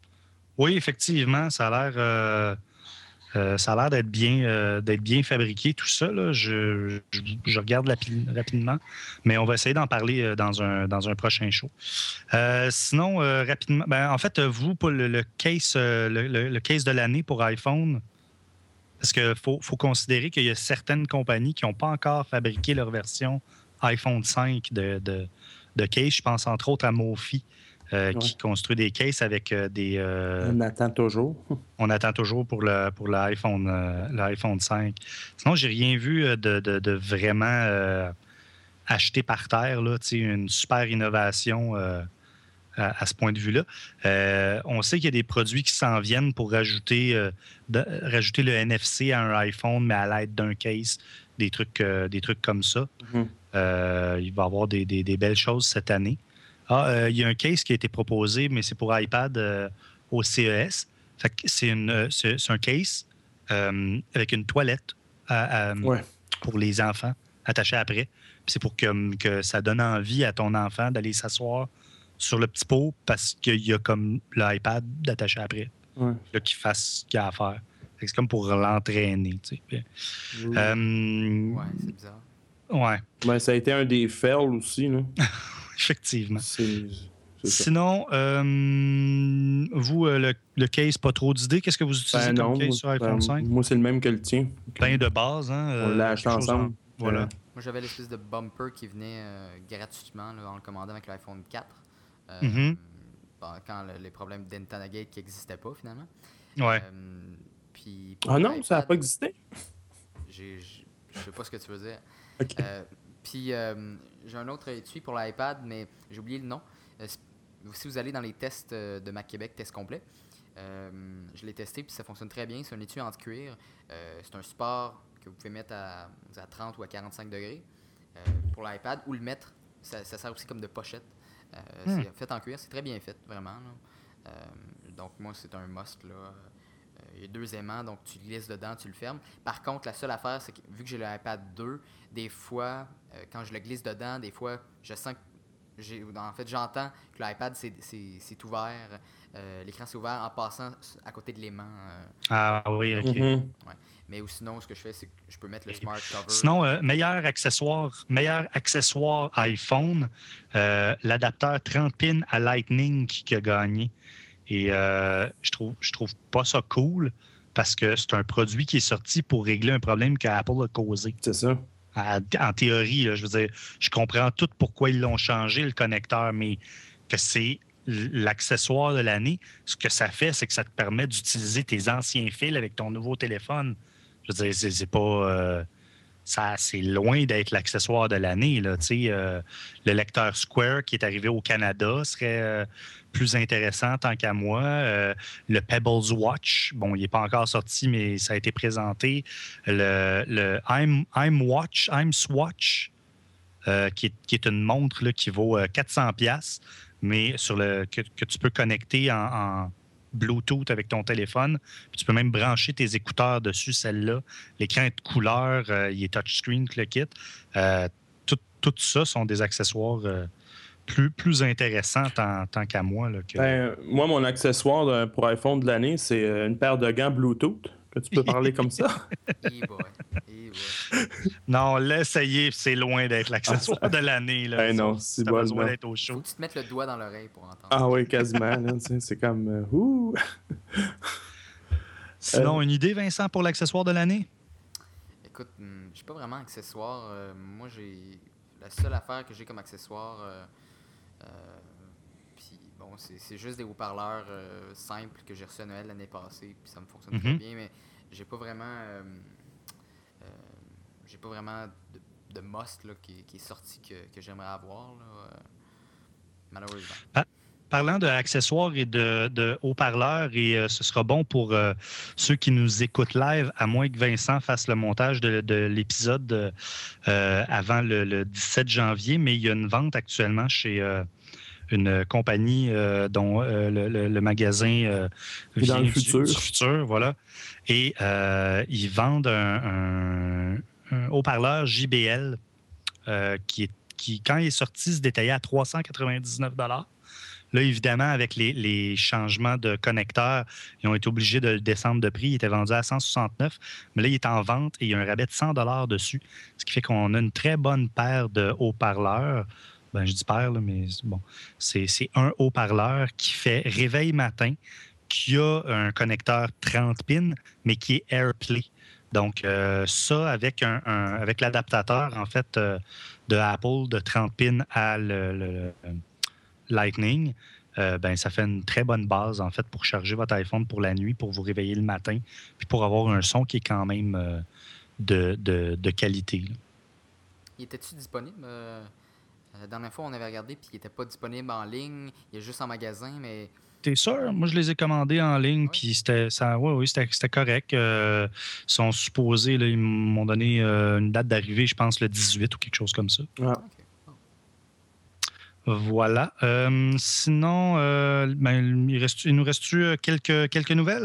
Oui, effectivement, ça a l'air, euh, euh, ça a l'air d'être bien, euh, d'être bien fabriqué, tout ça. Là. Je, je, je regarde lapi- rapidement, mais on va essayer d'en parler euh, dans un, dans un prochain show. Euh, sinon, euh, rapidement, ben, en fait, vous, pour le, le case, euh, le, le- le case de l'année pour iPhone, parce qu'il faut, faut considérer qu'il y a certaines compagnies qui n'ont pas encore fabriqué leur version iPhone cinq de, de, de case. Je pense entre autres à Mophie, euh, Ouais. qui construit des cases avec euh, des... euh, On attend toujours. on attend toujours pour le pour l'iPhone, euh, l'iPhone cinq. Sinon, j'ai rien vu euh, de, de, de vraiment euh, acheté par terre, là, tu sais, une super innovation euh, à, à ce point de vue-là. Euh, on sait qu'il y a des produits qui s'en viennent pour rajouter, euh, de- rajouter le N F C à un iPhone, mais à l'aide d'un case, des trucs, euh, des trucs comme ça. Mhm. Euh, il va y avoir des, des- des belles choses cette année. Ah, euh, il y a un case qui a été proposé, mais c'est pour iPad euh, au C E S. Fait que c'est, une, euh, c'est, c'est un case euh, avec une toilette à- à- Ouais. pour les enfants attachée après. Puis c'est pour que, que ça donne envie à ton enfant d'aller s'asseoir sur le petit pot parce qu'il y a comme l'iPad d'attacher après. Ouais. Là, qu'il fasse ce qu'il a à faire. Fait que c'est comme pour l'entraîner. Tu sais. Puis, Oui. euh, Ouais, c'est bizarre. ouais, Ben, ça a été un des fails aussi. Là. effectivement. C'est, c'est ça. Sinon, euh, vous, euh, le, le case, pas trop d'idées. Qu'est-ce que vous utilisez Ben comme non, case moi, sur iPhone ben, cinq? moi, c'est le même que le tien. Plein de base, hein? On euh, l'a acheté quelque chose ensemble. en- Voilà. Euh, Moi, j'avais l'espèce de bumper qui venait euh, gratuitement là, en le commandant avec l'iPhone quatre. Euh, Mhm. bon, quand le- les problèmes d'Intanagate qui n'existaient pas, finalement. Ouais. Euh, puis pour Ah non, ça n'a l'iPad, pas existé? j'ai- j'ai- je sais pas ce que tu veux dire. OK. Euh, puis euh, j'ai un autre étui pour l'iPad, mais j'ai oublié le nom. Euh, c'est- si vous allez dans les tests euh, de Mac Québec, test complet, euh, je l'ai testé puis ça fonctionne très bien. C'est un étui en cuir. Euh, c'est un support que vous pouvez mettre à, à trente ou à quarante-cinq degrés euh, pour l'iPad ou le mettre. Ça, ça sert aussi comme de pochette. Euh, Hmm. C'est fait en cuir, c'est très bien fait, vraiment. Là. Euh, donc moi, c'est un must. Là. Euh, il y a deux aimants, donc tu glisses dedans, tu le fermes. Par contre, la seule affaire, c'est que vu que j'ai l'iPad deux, des fois, euh, quand je le glisse dedans, des fois, je sens que j'ai, en fait, j'entends que l'iPad c'est, c'est, c'est ouvert, euh, l'écran c'est ouvert en passant à côté de l'aimant. euh, Ah oui, OK. Mhm. mais ou sinon, ce que je fais, c'est que je peux mettre le smart cover. Sinon, euh, meilleur accessoire, meilleur accessoire iPhone, euh, l'adapteur trente pins à Lightning qui a gagné. Et euh, je trouve, je trouve pas ça cool parce que c'est un produit qui est sorti pour régler un problème qu'Apple a causé. C'est ça. À- en théorie, là, je veux dire, je comprends tout pourquoi ils l'ont changé, le connecteur, mais que c'est l'accessoire de l'année, ce que ça fait, c'est que ça te permet d'utiliser tes anciens fils avec ton nouveau téléphone. Je veux dire, c'est, c'est pas... euh, ça, c'est loin d'être l'accessoire de l'année. Là, tu sais, euh, le lecteur Square qui est arrivé au Canada serait euh, plus intéressant tant qu'à moi. Euh, le Pebbles Watch, bon, il n'est pas encore sorti, mais ça a été présenté. Le, le I'm, I'm Watch, I'm Swatch, euh, qui, est, qui est une montre là, qui vaut euh, quatre cents piastres, mais sur le, que, que tu peux connecter en, en Bluetooth avec ton téléphone. Puis tu peux même brancher tes écouteurs dessus, celle-là. L'écran est de couleur, euh, il est touchscreen, tout le kit. Euh, tout, tout ça sont des accessoires euh, plus, plus intéressants tant, tant qu'à moi. Là, que... Ben, moi, mon accessoire de- pour iPhone de l'année, c'est euh, une paire de gants Bluetooth, que tu peux parler comme ça. Eh boy, eh boy. Non, l'essayer, c'est loin d'être l'accessoire de l'année. Là. Ben non, Ça, c'est t'as bon, besoin non. d'être au Faut chaud. que tu te mettes le doigt dans l'oreille pour entendre. Ah oui, quasiment. Là, tu sais, c'est comme... euh, ouh! Sinon, Euh, une idée, Vincent, pour l'accessoire de l'année? Écoute, hum, j'ai pas vraiment accessoire. euh, moi, j'ai la seule affaire que j'ai comme accessoire. euh, euh, Puis bon, c'est c'est juste des haut-parleurs euh, simples que j'ai reçus à Noël l'année passée. Puis ça me fonctionne très Mhm. bien, mais j'ai pas vraiment. euh, euh, j'ai pas vraiment de, de must là, qui, qui est sorti que, que j'aimerais avoir. Là, euh, malheureusement. Parlant d'accessoires et de, de haut-parleurs, et euh, ce sera bon pour euh, ceux qui nous écoutent live, à moins que Vincent fasse le montage de, de l'épisode euh, avant le, le dix-sept janvier, mais il y a une vente actuellement chez euh, une compagnie euh, dont euh, le, le- le magasin euh, Et dans vient le du- futur. du futur, voilà. Et euh, ils vendent un, un- un haut-parleur J B L euh, qui, est, qui, quand il est sorti, se détaillait à trois cent quatre-vingt-dix-neuf dollars. Là, évidemment, avec les, les changements de connecteurs, ils ont été obligés de le descendre de prix. Il était vendu à cent soixante-neuf, mais là, il est en vente et il y a un rabais de cent dollars dessus, ce qui fait qu'on a une très bonne paire de haut-parleurs. Ben, je dis paire, là, mais bon, c'est, c'est un haut-parleur qui fait réveil matin, qui a un connecteur trente pins, mais qui est AirPlay. Donc, euh, ça, avec, un, un- avec l'adaptateur, en fait, euh, de Apple de trente pins à le, le- le Lightning, euh, ben, ça fait une très bonne base, en fait, pour charger votre iPhone pour la nuit, pour vous réveiller le matin, puis pour avoir un son qui est quand même euh, de, de- de qualité, là. Il était-tu disponible? Euh, la dernière fois, on avait regardé, puis il n'était pas disponible en ligne. Il est juste en magasin, mais... T'es sûr? Moi, je les ai commandés en ligne, Oui. puis c'était, ça, ouais, oui, c'était, c'était correct. Euh, ils sont supposés, là, ils m'ont donné euh, une date d'arrivée, je pense, le dix-huit ou quelque chose comme ça. Ah. Ok. Oh. Voilà. Euh, sinon, euh, ben, il, reste, il nous reste-tu quelques, quelques nouvelles?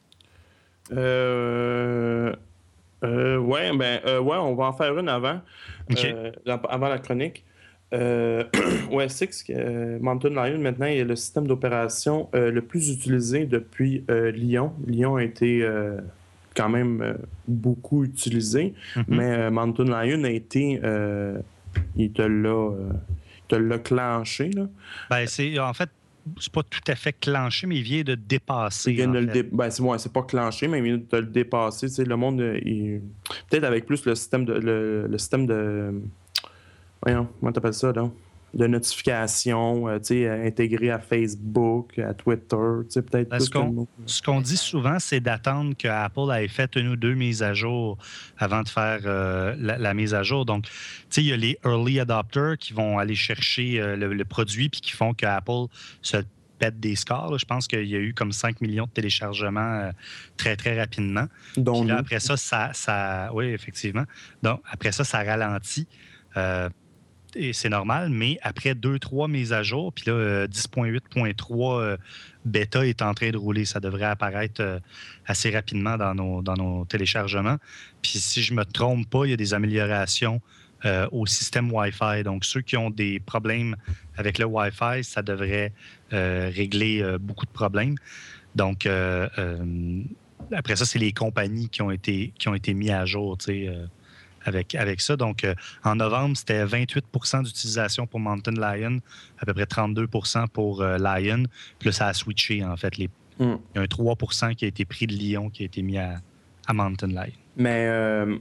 Euh... Euh, ouais, ben, euh, ouais, on va en faire une avant, OK. euh, avant la chronique. Euh, O S X, euh, Mountain Lion, maintenant, est le système d'opération euh, le plus utilisé depuis euh, Lyon. Lyon a été euh, quand même euh, beaucoup utilisé, Mm-hmm. mais euh, Mountain Lion a été. Euh, il te l'a, euh, il te l'a clenché, là. Ben, c'est, en fait, c'est pas tout à fait clenché, mais il vient de dépasser. Il vient en de le fait. dé- ben, c'est, ouais, c'est pas clenché, mais il vient de le dépasser. Tu sais, le monde, euh, il- peut-être avec plus le système de. Le, le système de. Voyons, comment t'appelles ça, là? De notification, euh, tu sais, euh, intégré à Facebook, à Twitter, tu sais, peut-être Ben, plus ce que le qu'on, mot. ce qu'on dit souvent, c'est d'attendre que Apple ait fait une ou deux mises à jour avant de faire euh, la, la mise à jour. Donc, tu sais, il y a les early adopters qui vont aller chercher euh, le, le produit puis qui font que Apple se pète des scores, là. Je pense qu'il y a eu comme cinq millions de téléchargements euh, très, très rapidement. Dont Puis là, nous. après ça, ça, ça... Oui, effectivement. Donc, après ça, ça ralentit. Euh, et c'est normal, mais après deux, trois mises à jour, puis là, euh, dix point huit point trois euh, bêta est en train de rouler. Ça devrait apparaître euh, assez rapidement dans nos, dans nos téléchargements. Puis si je ne me trompe pas, il y a des améliorations euh, au système Wi-Fi. Donc, ceux qui ont des problèmes avec le Wi-Fi, ça devrait euh, régler euh, beaucoup de problèmes. Donc, euh, euh, après ça, c'est les compagnies qui ont été, qui ont été mis à jour, tu sais, euh, avec, avec ça. Donc, euh, en novembre, c'était vingt-huit pour cent d'utilisation pour Mountain Lion, à peu près trente-deux pour cent pour euh, Lion. Puis là, ça a switché, en fait. Les... Mm. Il y a un trois pour cent qui a été pris de Lyon, qui a été mis à, à Mountain Lion. Mais euh,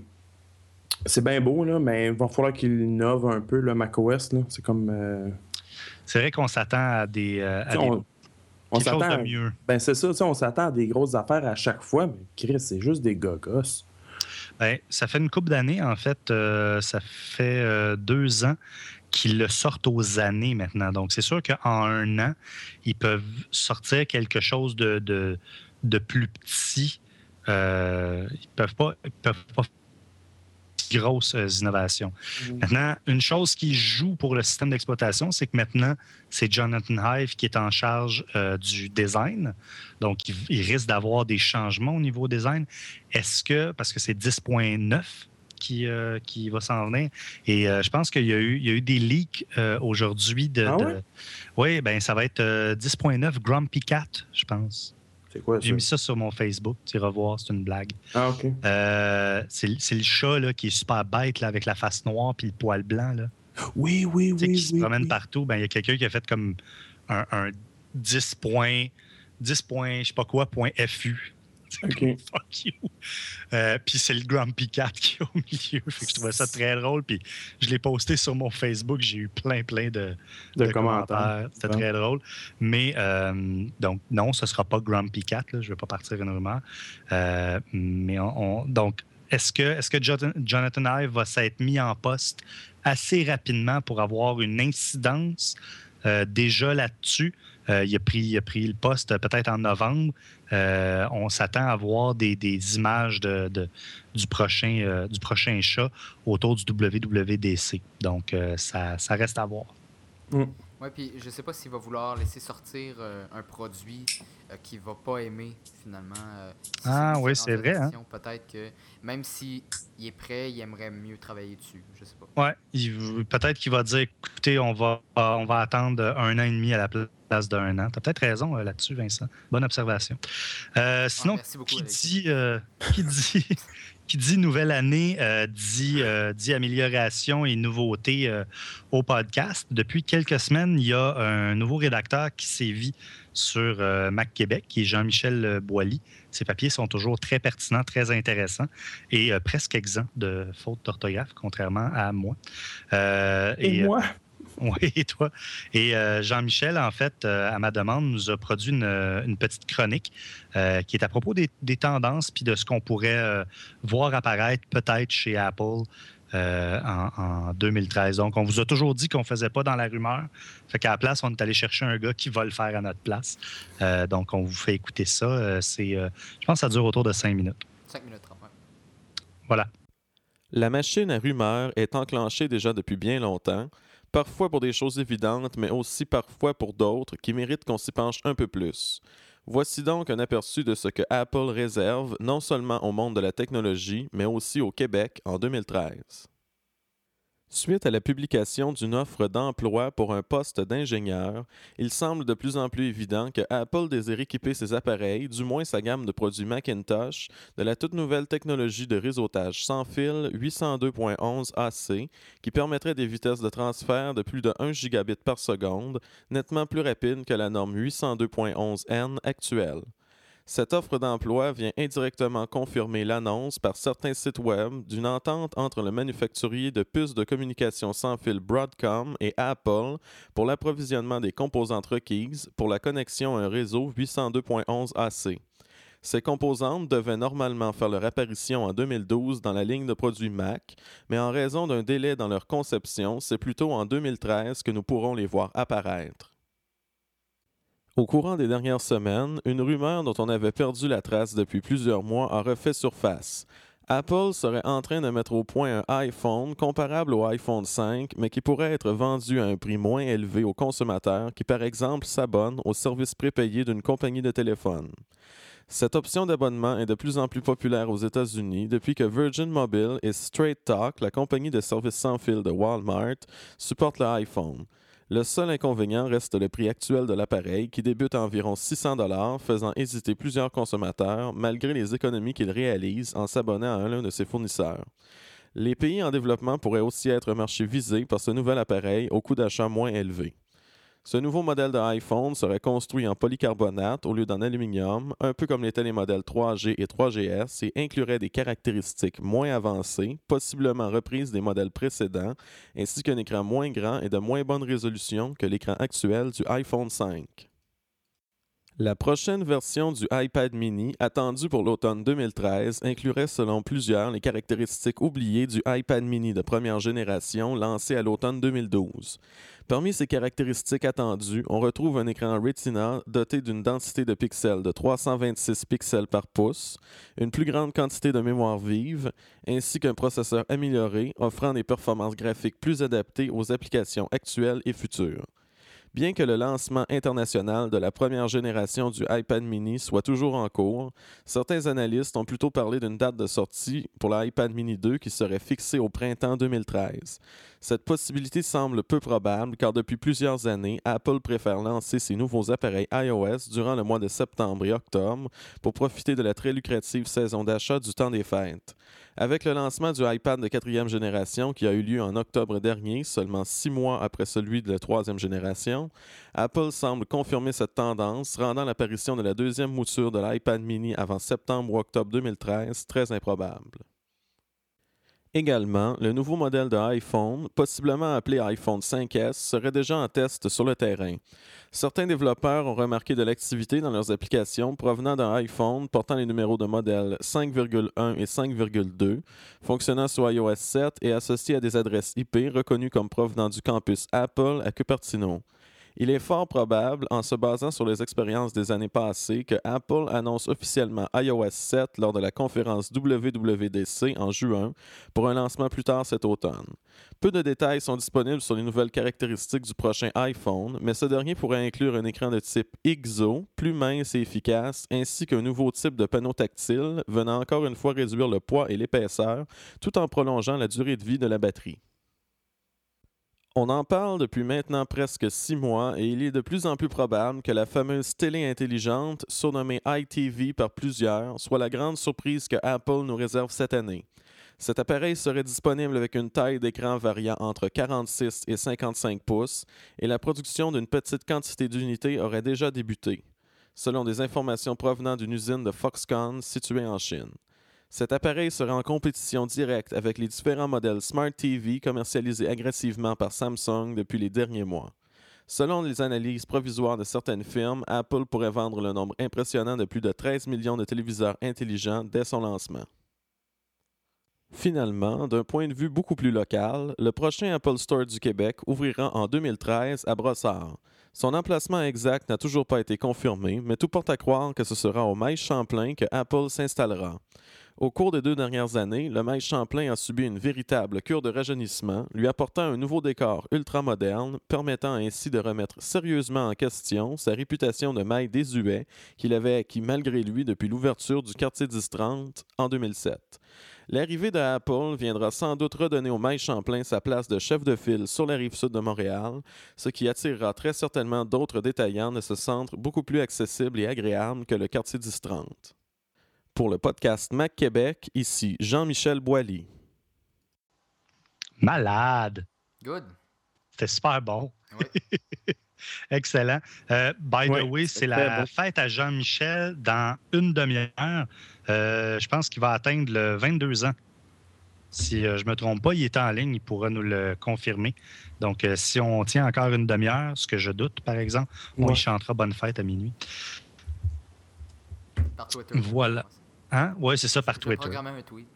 c'est bien beau, là, mais il va falloir qu'il innove un peu, le macOS, là. C'est comme... euh, C'est vrai qu'on s'attend à des... euh, à tu sais, des... on, on quelque chose s'attend de à- mieux. Ben, c'est ça, tu sais, on s'attend à des grosses affaires à chaque fois, mais Chris, c'est juste des gogos. Ben, ça fait une couple d'années, en fait. Euh, ça fait euh, deux ans qu'ils le sortent aux années maintenant. Donc, c'est sûr qu'en un an, ils peuvent sortir quelque chose de, de, de plus petit. Euh, ils ne peuvent pas, ils peuvent pas faire de grosses euh, innovations. Mm. Maintenant, une chose qui joue pour le système d'exploitation, c'est que maintenant, c'est Jonathan Ive qui est en charge euh, du design. Donc, il, il risque d'avoir des changements au niveau design. Est-ce que, parce que c'est dix point neuf qui, euh, qui va s'en venir, et euh, je pense qu'il y a eu, il y a eu des leaks euh, aujourd'hui de... Ah de- ouais? Oui, ben ça va être euh, dix point neuf Grumpy Cat, je pense. C'est quoi ça? J'ai mis ça sur mon Facebook, tu sais, revoir, c'est une blague. Ah, OK. Euh, c'est, c'est le chat là, qui est super bête là, avec la face noire puis le poil blanc. Là. Oui, oui, Tu sais, oui, qui se oui, promène oui. partout. Ben, il y a quelqu'un qui a fait comme un, un dix points, dix points, je sais pas quoi, point F U. C'est OK. comme, fuck you. Euh, puis c'est le Grumpy Cat qui est au milieu. Fait que je trouvais ça très drôle. Puis je l'ai posté sur mon Facebook. J'ai eu plein, plein de, De de commentaires. commentaires. C'était Ouais. très drôle. Mais euh, donc, non, ce ne sera pas Grumpy Cat. Là. Je ne vais pas partir une rumeur. Euh, mais on, on- donc, est-ce que, est-ce que Jonathan, Jonathan Ive va s'être mis en poste assez rapidement pour avoir une incidence euh, déjà là-dessus? Euh, il, a pris, il a pris le poste euh, peut-être en novembre. Euh, on s'attend à voir des, des images de, de- du, prochain, euh, du prochain chat autour du W W D C. Donc, euh, ça, ça reste à voir. Ouais, puis je sais pas s'il va vouloir laisser sortir euh, un produit euh, qu'il va pas aimer finalement. euh, si Ah des oui, différentes c'est vrai, hein. additions, peut-être que même s'il est prêt, il aimerait mieux travailler dessus. Je sais pas. Ouais, il- peut-être qu'il va dire écoutez, on va, on va attendre un an et demi à la place place d'un an. Tu as peut-être raison euh, là-dessus, Vincent. Bonne observation. Euh, sinon, merci beaucoup, qui, Alexis. dit, euh, qui, dit, qui dit nouvelle année euh, dit, euh, dit amélioration et nouveauté euh, au podcast. Depuis quelques semaines, il y a un nouveau rédacteur qui sévit sur euh, Mac Québec, qui est Jean-Michel Boilly. Ses papiers sont toujours très pertinents, très intéressants et euh, presque exempts de fautes d'orthographe, contrairement à moi. Euh, et, et moi? Euh, oui, et toi. Et euh, Jean-Michel, en fait, euh, à ma demande, nous a produit une, une petite chronique euh, qui est à propos des, des tendances puis de ce qu'on pourrait euh, voir apparaître peut-être chez Apple euh, en, en deux mille treize. Donc, on vous a toujours dit qu'on ne faisait pas dans la rumeur. Fait qu'à la place, on est allé chercher un gars qui va le faire à notre place. Euh, donc, on vous fait écouter ça. Euh, c'est, euh, je pense que ça dure autour de cinq minutes. cinq minutes trente, ouais. Voilà. La machine à rumeurs est enclenchée déjà depuis bien longtemps, parfois pour des choses évidentes, mais aussi parfois pour d'autres qui méritent qu'on s'y penche un peu plus. Voici donc un aperçu de ce que Apple réserve non seulement au monde de la technologie, mais aussi au Québec en deux mille treize. Suite à la publication d'une offre d'emploi pour un poste d'ingénieur, il semble de plus en plus évident que Apple désire équiper ses appareils, du moins sa gamme de produits Macintosh, de la toute nouvelle technologie de réseautage sans fil huit cent deux point onze A C qui permettrait des vitesses de transfert de plus de un gigabit par seconde, nettement plus rapides que la norme huit cent deux point onze N actuelle. Cette offre d'emploi vient indirectement confirmer l'annonce par certains sites web d'une entente entre le manufacturier de puces de communication sans fil Broadcom et Apple pour l'approvisionnement des composantes requises pour la connexion à un réseau huit cent deux point onze A C. Ces composantes devaient normalement faire leur apparition en deux mille douze dans la ligne de produits Mac, mais en raison d'un délai dans leur conception, c'est plutôt en deux mille treize que nous pourrons les voir apparaître. Au courant des dernières semaines, une rumeur dont on avait perdu la trace depuis plusieurs mois a refait surface. Apple serait en train de mettre au point un iPhone comparable au iPhone cinq, mais qui pourrait être vendu à un prix moins élevé aux consommateurs qui, par exemple, s'abonnent au service prépayé d'une compagnie de téléphone. Cette option d'abonnement est de plus en plus populaire aux États-Unis depuis que Virgin Mobile et Straight Talk, la compagnie de services sans fil de Walmart, supportent le iPhone. Le seul inconvénient reste le prix actuel de l'appareil qui débute à environ six cents dollars, faisant hésiter plusieurs consommateurs malgré les économies qu'ils réalisent en s'abonnant à l'un de ses fournisseurs. Les pays en développement pourraient aussi être un marché visé par ce nouvel appareil au coût d'achat moins élevé. Ce nouveau modèle d'iPhone serait construit en polycarbonate au lieu d'en aluminium, un peu comme l'étaient les modèles trois G et trois G S, et inclurait des caractéristiques moins avancées, possiblement reprises des modèles précédents, ainsi qu'un écran moins grand et de moins bonne résolution que l'écran actuel du iPhone cinq. La prochaine version du iPad mini, attendue pour l'automne deux mille treize, inclurait selon plusieurs les caractéristiques oubliées du iPad mini de première génération lancé à l'automne deux mille douze. Parmi ces caractéristiques attendues, on retrouve un écran Retina doté d'une densité de pixels de trois cent vingt-six pixels par pouce, une plus grande quantité de mémoire vive, ainsi qu'un processeur amélioré offrant des performances graphiques plus adaptées aux applications actuelles et futures. Bien que le lancement international de la première génération du iPad mini soit toujours en cours, certains analystes ont plutôt parlé d'une date de sortie pour l'iPad mini deux qui serait fixée au printemps deux mille treize. Cette possibilité semble peu probable car depuis plusieurs années, Apple préfère lancer ses nouveaux appareils iOS durant le mois de septembre et octobre pour profiter de la très lucrative saison d'achat du temps des fêtes. Avec le lancement du iPad de quatrième génération qui a eu lieu en octobre dernier, seulement six mois après celui de la troisième génération, Apple semble confirmer cette tendance, rendant l'apparition de la deuxième mouture de l'iPad mini avant septembre ou octobre deux mille treize très improbable. Également, le nouveau modèle de iPhone, possiblement appelé iPhone cinq S, serait déjà en test sur le terrain. Certains développeurs ont remarqué de l'activité dans leurs applications provenant d'un iPhone portant les numéros de modèle cinq virgule un et cinq virgule deux, fonctionnant sur iOS sept et associés à des adresses I P reconnues comme provenant du campus Apple à Cupertino. Il est fort probable, en se basant sur les expériences des années passées, que Apple annonce officiellement iOS sept lors de la conférence W W D C en juin pour un lancement plus tard cet automne. Peu de détails sont disponibles sur les nouvelles caractéristiques du prochain iPhone, mais ce dernier pourrait inclure un écran de type X O, plus mince et efficace, ainsi qu'un nouveau type de panneau tactile, venant encore une fois réduire le poids et l'épaisseur, tout en prolongeant la durée de vie de la batterie. On en parle depuis maintenant presque six mois et il est de plus en plus probable que la fameuse télé intelligente, surnommée I T V par plusieurs, soit la grande surprise que Apple nous réserve cette année. Cet appareil serait disponible avec une taille d'écran variant entre quarante-six et cinquante-cinq pouces et la production d'une petite quantité d'unités aurait déjà débuté, selon des informations provenant d'une usine de Foxconn située en Chine. Cet appareil serait en compétition directe avec les différents modèles Smart T V commercialisés agressivement par Samsung depuis les derniers mois. Selon les analyses provisoires de certaines firmes, Apple pourrait vendre le nombre impressionnant de plus de treize millions de téléviseurs intelligents dès son lancement. Finalement, d'un point de vue beaucoup plus local, le prochain Apple Store du Québec ouvrira en deux mille treize à Brossard. Son emplacement exact n'a toujours pas été confirmé, mais tout porte à croire que ce sera au Maïs Champlain que Apple s'installera. Au cours des deux dernières années, le Maïs Champlain a subi une véritable cure de rajeunissement, lui apportant un nouveau décor ultramoderne, permettant ainsi de remettre sérieusement en question sa réputation de maille désuet qu'il avait acquis malgré lui depuis l'ouverture du quartier dix trente en deux mille sept. L'arrivée de Apple viendra sans doute redonner au Maïs Champlain sa place de chef de file sur la rive sud de Montréal, ce qui attirera très certainement d'autres détaillants de ce centre beaucoup plus accessible et agréable que le quartier dix trente. Pour le podcast Mac Québec, ici Jean-Michel Boilly. Malade! Good. C'était super bon. Oui. Excellent. Euh, by Oui, the way, c'est c'est très la bon. fête à Jean-Michel dans une demi-heure. Euh, je pense qu'il va atteindre le vingt-deux ans. Si euh, je ne me trompe pas, il est en ligne, il pourra nous le confirmer. Donc, euh, si on tient encore une demi-heure, ce que je doute, par exemple, on Ouais. y chantera Bonne fête à minuit. Par Twitter. Voilà. Hein? Oui, c'est ça, par Je vais Twitter. programmer un tweet.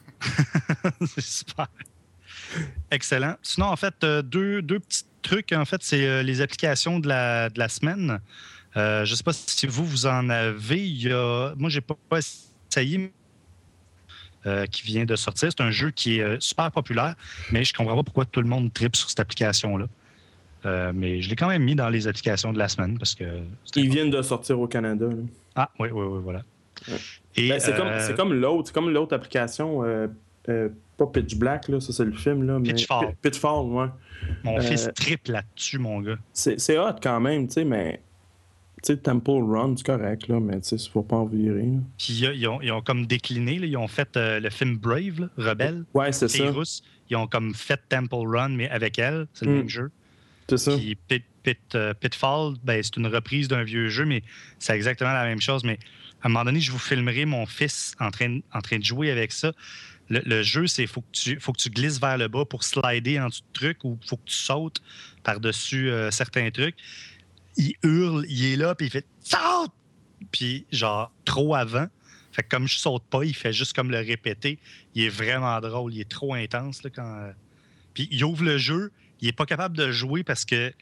C'est super. Excellent. Sinon, en fait, euh, deux, deux petits trucs. En fait, c'est euh, les applications de la, de la semaine. Euh, je ne sais pas si vous, vous en avez. Il y a... Moi, je n'ai pas essayé, euh, qui vient de sortir. C'est un jeu qui est euh, super populaire, mais je ne comprends pas pourquoi tout le monde tripe sur cette application-là. Euh, mais je l'ai quand même mis dans les applications de la semaine parce que... Ils viennent de sortir au Canada. Là. Ah, oui, oui, oui, voilà. Ouais. Et, Ben, c'est, euh, comme, c'est comme l'autre, c'est comme l'autre application, euh, euh, pas Pitch Black, là, ça c'est le film. Là, mais Pitchfall. Pi- Pitchfall, ouais. Mon euh, fils tripe là-dessus, mon gars. C'est, c'est hot quand même, tu sais, mais tu sais, Temple Run, c'est correct, là, mais tu sais, il faut pas en virer. Là. Puis ils ont, ils ont comme décliné, là, ils ont fait euh, le film Brave, là, Rebelle. Ouais, c'est Les ça. Russes, ils ont comme fait Temple Run, mais avec elle, c'est le Mm. même jeu. C'est ça. Puis Pit, Pit, euh, Pitfall, ben, c'est une reprise d'un vieux jeu, mais c'est exactement la même chose. Mais à un moment donné, je vous filmerai mon fils en train, en train de jouer avec ça. Le, le jeu, c'est faut que tu faut que tu glisses vers le bas pour slider en dessous de trucs ou faut que tu sautes par-dessus euh, certains trucs. Il hurle, il est là, puis il fait « Saute! » Puis genre, trop avant. Fait que comme je saute pas, il fait juste comme le répéter. Il est vraiment drôle, il est trop intense là, quand... euh, Puis il ouvre le jeu, il est pas capable de jouer parce que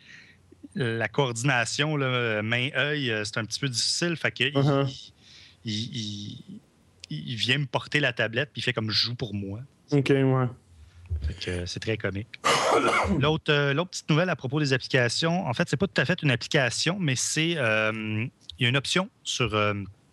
la coordination, là, main-œil, euh, c'est un petit peu difficile. Fait que Uh-huh. il, il, il- il vient me porter la tablette puis il fait comme je joue pour moi. Ok, ouais. Fait que euh, c'est très comique. L'autre, euh, l'autre petite nouvelle à propos des applications, en fait, c'est pas tout à fait une application, mais c'est euh, il y a une option sur euh,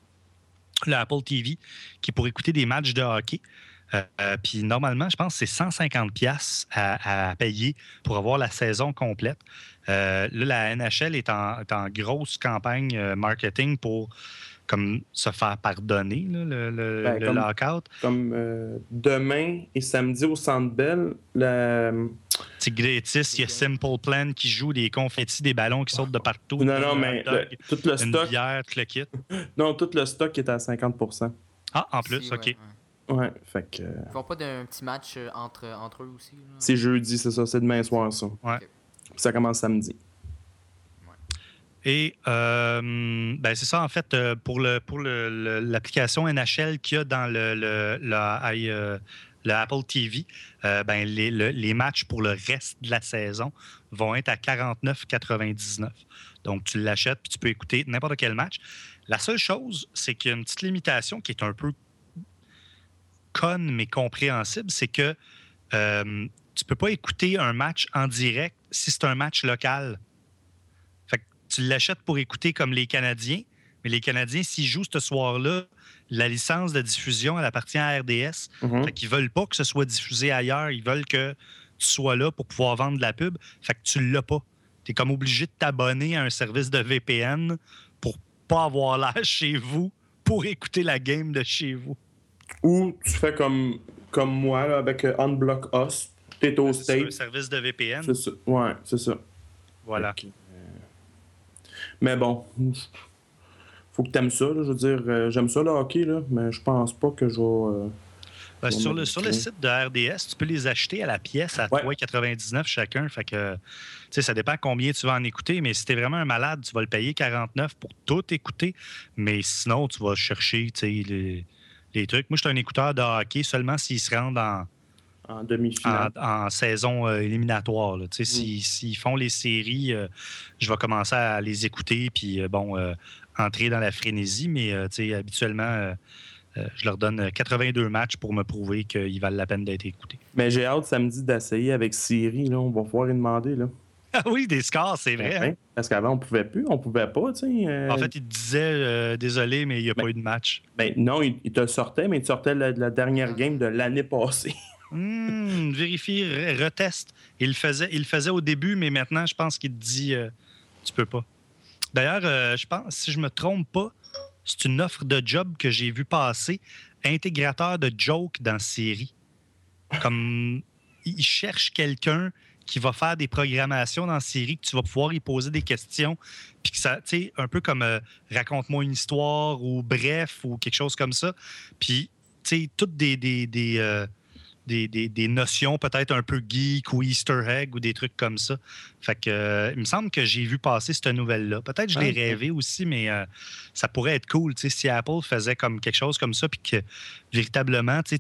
l'Apple T V qui est pour écouter des matchs de hockey. Euh, euh, puis normalement, je pense que c'est cent cinquante dollars à, à payer pour avoir la saison complète. Euh, là, la N H L est en, est en grosse campagne euh, marketing pour comme se faire pardonner là, le, le, Ben, le comme- lockout. Comme euh, demain et samedi au Centre Bell, la... C'est Gretis, il y a Simple Plan qui joue, des confettis, des ballons qui sautent de partout. Non, non, un mais hot dog, le- tout le une stock, bière, tout le kit. non, tout le stock est à cinquante pour cent. Ah, en plus, Aussi, OK. ouais, ouais. Ouais, fait que euh, Ils font pas d'un petit match euh, entre, entre eux aussi. Là? c'est jeudi, c'est ça, c'est demain soir, ça. Ouais. Ok. Ça commence samedi. Et euh, ben c'est ça, en fait, euh, pour, le, pour le, le- l'application N H L qu'il y a dans le, le, la- I, euh, le Apple T V, euh, ben les, le- les matchs pour le reste de la saison vont être à quarante-neuf quatre-vingt-dix-neuf. Donc, tu l'achètes puis tu peux écouter n'importe quel match. La seule chose, c'est qu'il y a une petite limitation qui est un peu conne mais compréhensible, c'est que euh, tu ne peux pas écouter un match en direct si c'est un match local. Fait que tu l'achètes pour écouter comme les Canadiens, mais les Canadiens, s'ils jouent ce soir-là, la licence de diffusion, elle appartient à R D S. Mhm. Fait qu'ils veulent pas que ce soit diffusé ailleurs. Ils veulent que tu sois là pour pouvoir vendre de la pub. Fait que tu l'as pas. Tu es comme obligé de t'abonner à un service de V P N pour pas avoir l'air chez vous pour écouter la game de chez vous. Ou tu fais comme, comme moi là, avec euh, Unblock Us. T'es au C'est States. un service de V P N. C'est ça. Ouais, c'est ça. Voilà. Okay. Mais bon, faut que t'aimes ça. Là, je veux dire, euh, j'aime ça le hockey, là, mais je pense pas que je vais. Euh, ben, je vais sur, le, sur le site de R D S, tu peux les acheter à la pièce à ouais. trois dollars quatre-vingt-dix-neuf chacun. Fait que, ça dépend combien tu vas en écouter, mais si t'es vraiment un malade, tu vas le payer quarante-neuf pour tout écouter. Mais sinon, tu vas chercher les, les trucs. Moi, je suis un écouteur de hockey seulement s'ils se rendent en. En demi-finale. En, en saison euh, éliminatoire. Mm. S'ils si, si font les séries, euh, je vais commencer à les écouter puis euh, bon, euh, entrer dans la frénésie, mais euh, habituellement, euh, euh, je leur donne quatre-vingt-deux matchs pour me prouver qu'ils valent la peine d'être écoutés. Mais j'ai hâte samedi d'essayer avec Siri. Là. On va pouvoir y demander. Là. Ah oui, des scores, c'est vrai. Ben, hein? Parce qu'avant, on pouvait plus. On pouvait pas. Euh... En fait, il te disait euh, désolé, mais il n'y a ben, pas eu de match. Ben, non, il, il te sortait, mais il te sortait la, la dernière game de l'année passée. Mmh, vérifie, reteste. Il le faisait, il le faisait au début, mais maintenant, je pense qu'il te dit euh, tu peux pas. D'ailleurs, euh, je pense, si je me trompe pas, c'est une offre de job que j'ai vu passer, intégrateur de jokes dans série. Comme il cherche quelqu'un qui va faire des programmations dans série, que tu vas pouvoir y poser des questions, puis que ça, tu sais, un peu comme euh, raconte-moi une histoire ou bref ou quelque chose comme ça. Puis, tu sais, toutes des des, des euh, Des, des, des notions peut-être un peu geek ou Easter egg ou des trucs comme ça. Fait que euh, il me semble que j'ai vu passer cette nouvelle-là. Peut-être que je l'ai okay. rêvé aussi, mais euh, ça pourrait être cool. Si Apple faisait comme quelque chose comme ça, puis que véritablement, tu,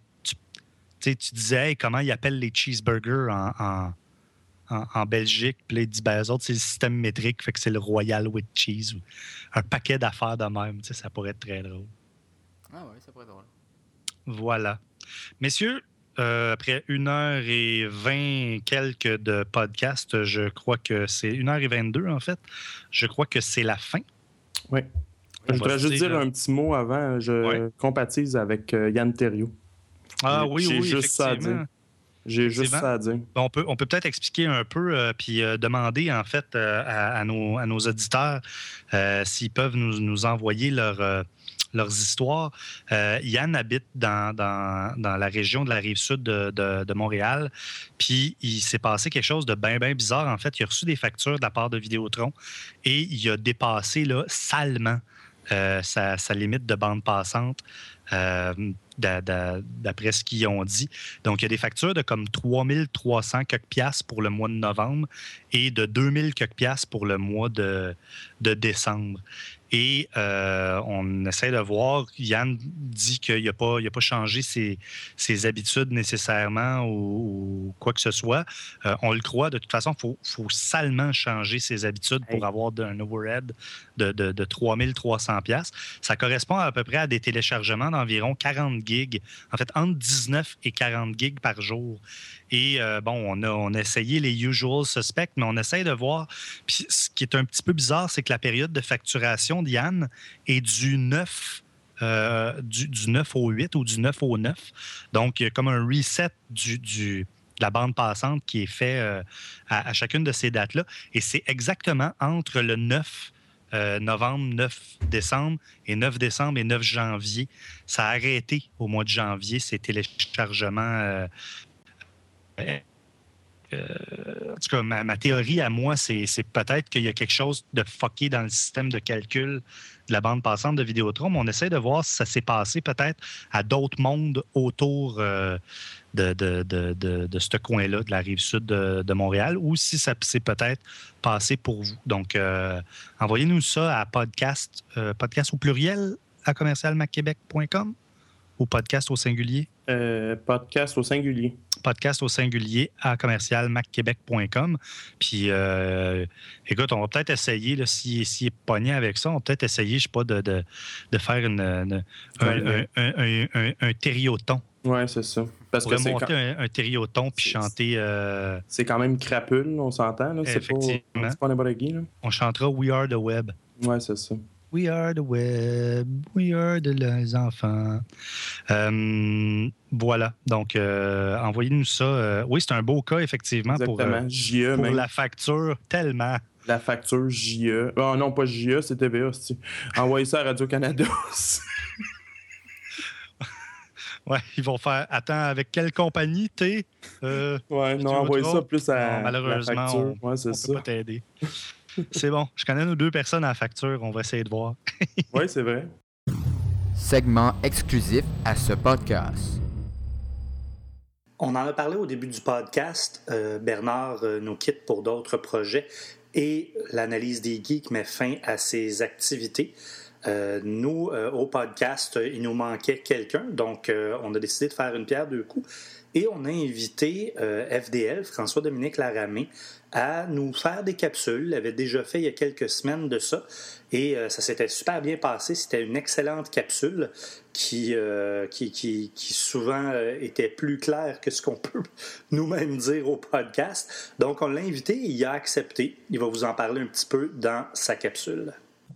tu disais hey, comment ils appellent les cheeseburgers en, en, en, en Belgique, puis les dix ben, autres, c'est le système métrique, fait que c'est le Royal with Cheese. Ou un paquet d'affaires de même. Ça pourrait être très drôle. Ah oui, ça pourrait être drôle. Voilà. Messieurs, Euh, après une heure et vingt quelques de podcast, je crois que c'est une heure et vingt-deux en fait. Je crois que c'est la fin. Oui. On je voudrais juste dire là. un petit mot avant. Je ouais. compatise avec euh, Yann Terriot. Ah oui, J'ai oui, juste ça à dire. J'ai juste ça à dire. On peut, on peut peut-être expliquer un peu euh, puis euh, demander en fait euh, à, à, nos, à nos auditeurs euh, s'ils peuvent nous, nous envoyer leur. Euh, leurs histoires. Euh, Yann habite dans, dans, dans la région de la Rive-Sud de, de, de Montréal, puis il s'est passé quelque chose de bien, bien bizarre. En fait, il a reçu des factures de la part de Vidéotron et il a dépassé là, salement euh, sa, sa limite de bande passante, euh, d'après ce qu'ils ont dit. Donc, il y a des factures de comme trois mille trois cents quelques piastres pour le mois de novembre et de deux mille quelques piastres pour le mois de, de décembre. Et euh, on essaie de voir, Yann dit qu'il n'a pas, il a pas changé ses, ses habitudes nécessairement ou, ou quoi que ce soit. Euh, on le croit, de toute façon, il faut, faut salement changer ses habitudes pour hey. avoir un overhead de, de, de trois mille trois cents piastres. Ça correspond à peu près à des téléchargements d'environ quarante gigs, en fait, entre dix-neuf et quarante gigs par jour. Et euh, bon, on a, on a essayé les usual suspects, mais on essaie de voir. Puis ce qui est un petit peu bizarre, c'est que la période de facturation d'Yann est du neuf, euh, du, du neuf au huit ou du neuf au neuf. Donc, il y a comme un reset du, du, de la bande passante qui est fait euh, à, à chacune de ces dates-là. Et c'est exactement entre le neuf euh, novembre, neuf décembre et neuf décembre et neuf janvier. Ça a arrêté au mois de janvier, ces téléchargements. Euh, Euh, en tout cas, ma, ma théorie à moi, c'est, c'est peut-être qu'il y a quelque chose de fucké dans le système de calcul de la bande passante de Vidéotron, mais on essaie de voir si ça s'est passé peut-être à d'autres mondes autour euh, de, de, de, de, de ce coin-là, de la rive sud de, de Montréal, ou si ça s'est peut-être passé pour vous. Donc, euh, envoyez-nous ça à podcast, euh, podcast au pluriel à commercial mac québec point com ou podcast au singulier? Euh, podcast au singulier. Podcast au singulier à commercial mac québec point com. Puis, euh, écoute, on va peut-être essayer, là, s'il si est pogné avec ça, on va peut-être essayer, je sais pas, de, de, de faire une, une, un, ouais, un, un, un, un, un térioton. Oui, c'est ça. Parce que c'est monter quand... un, un térioton puis chanter... Euh... C'est quand même crapule, on s'entend. Là. C'est Effectivement. pas, c'est pas n'importe qui. Là. On chantera We Are the Web. Oui, c'est ça. We are the web, we are the les enfants. Euh, voilà, donc euh, envoyez-nous ça. Euh, oui, c'est un beau cas, effectivement, Exactement. pour, euh, J E, pour même. la facture, tellement. La facture J E. Oh non, pas J E, c'est T V A. C'est... Envoyez ça à Radio-Canada. Ouais, ils vont faire. Attends, avec quelle compagnie t'es euh, Ouais, non, envoyez ça plus à non, malheureusement, la facture. on Ouais, c'est ne ça. peut pas t'aider. C'est bon, je connais nos deux personnes à la facture, on va essayer de voir. Oui, c'est vrai. Segment exclusif à ce podcast. On en a parlé au début du podcast. Euh, Bernard euh, nous quitte pour d'autres projets et l'analyse des geeks met fin à ses activités. Euh, nous, euh, au podcast, il nous manquait quelqu'un, donc euh, on a décidé de faire une pierre deux coups et on a invité euh, F D L, François-Dominique Laramé, à nous faire des capsules. Il avait déjà fait il y a quelques semaines de ça et euh, ça s'était super bien passé. C'était une excellente capsule qui, euh, qui, qui, qui souvent euh, était plus claire que ce qu'on peut nous-mêmes dire au podcast. Donc on l'a invité, il a accepté. Il va vous en parler un petit peu dans sa capsule.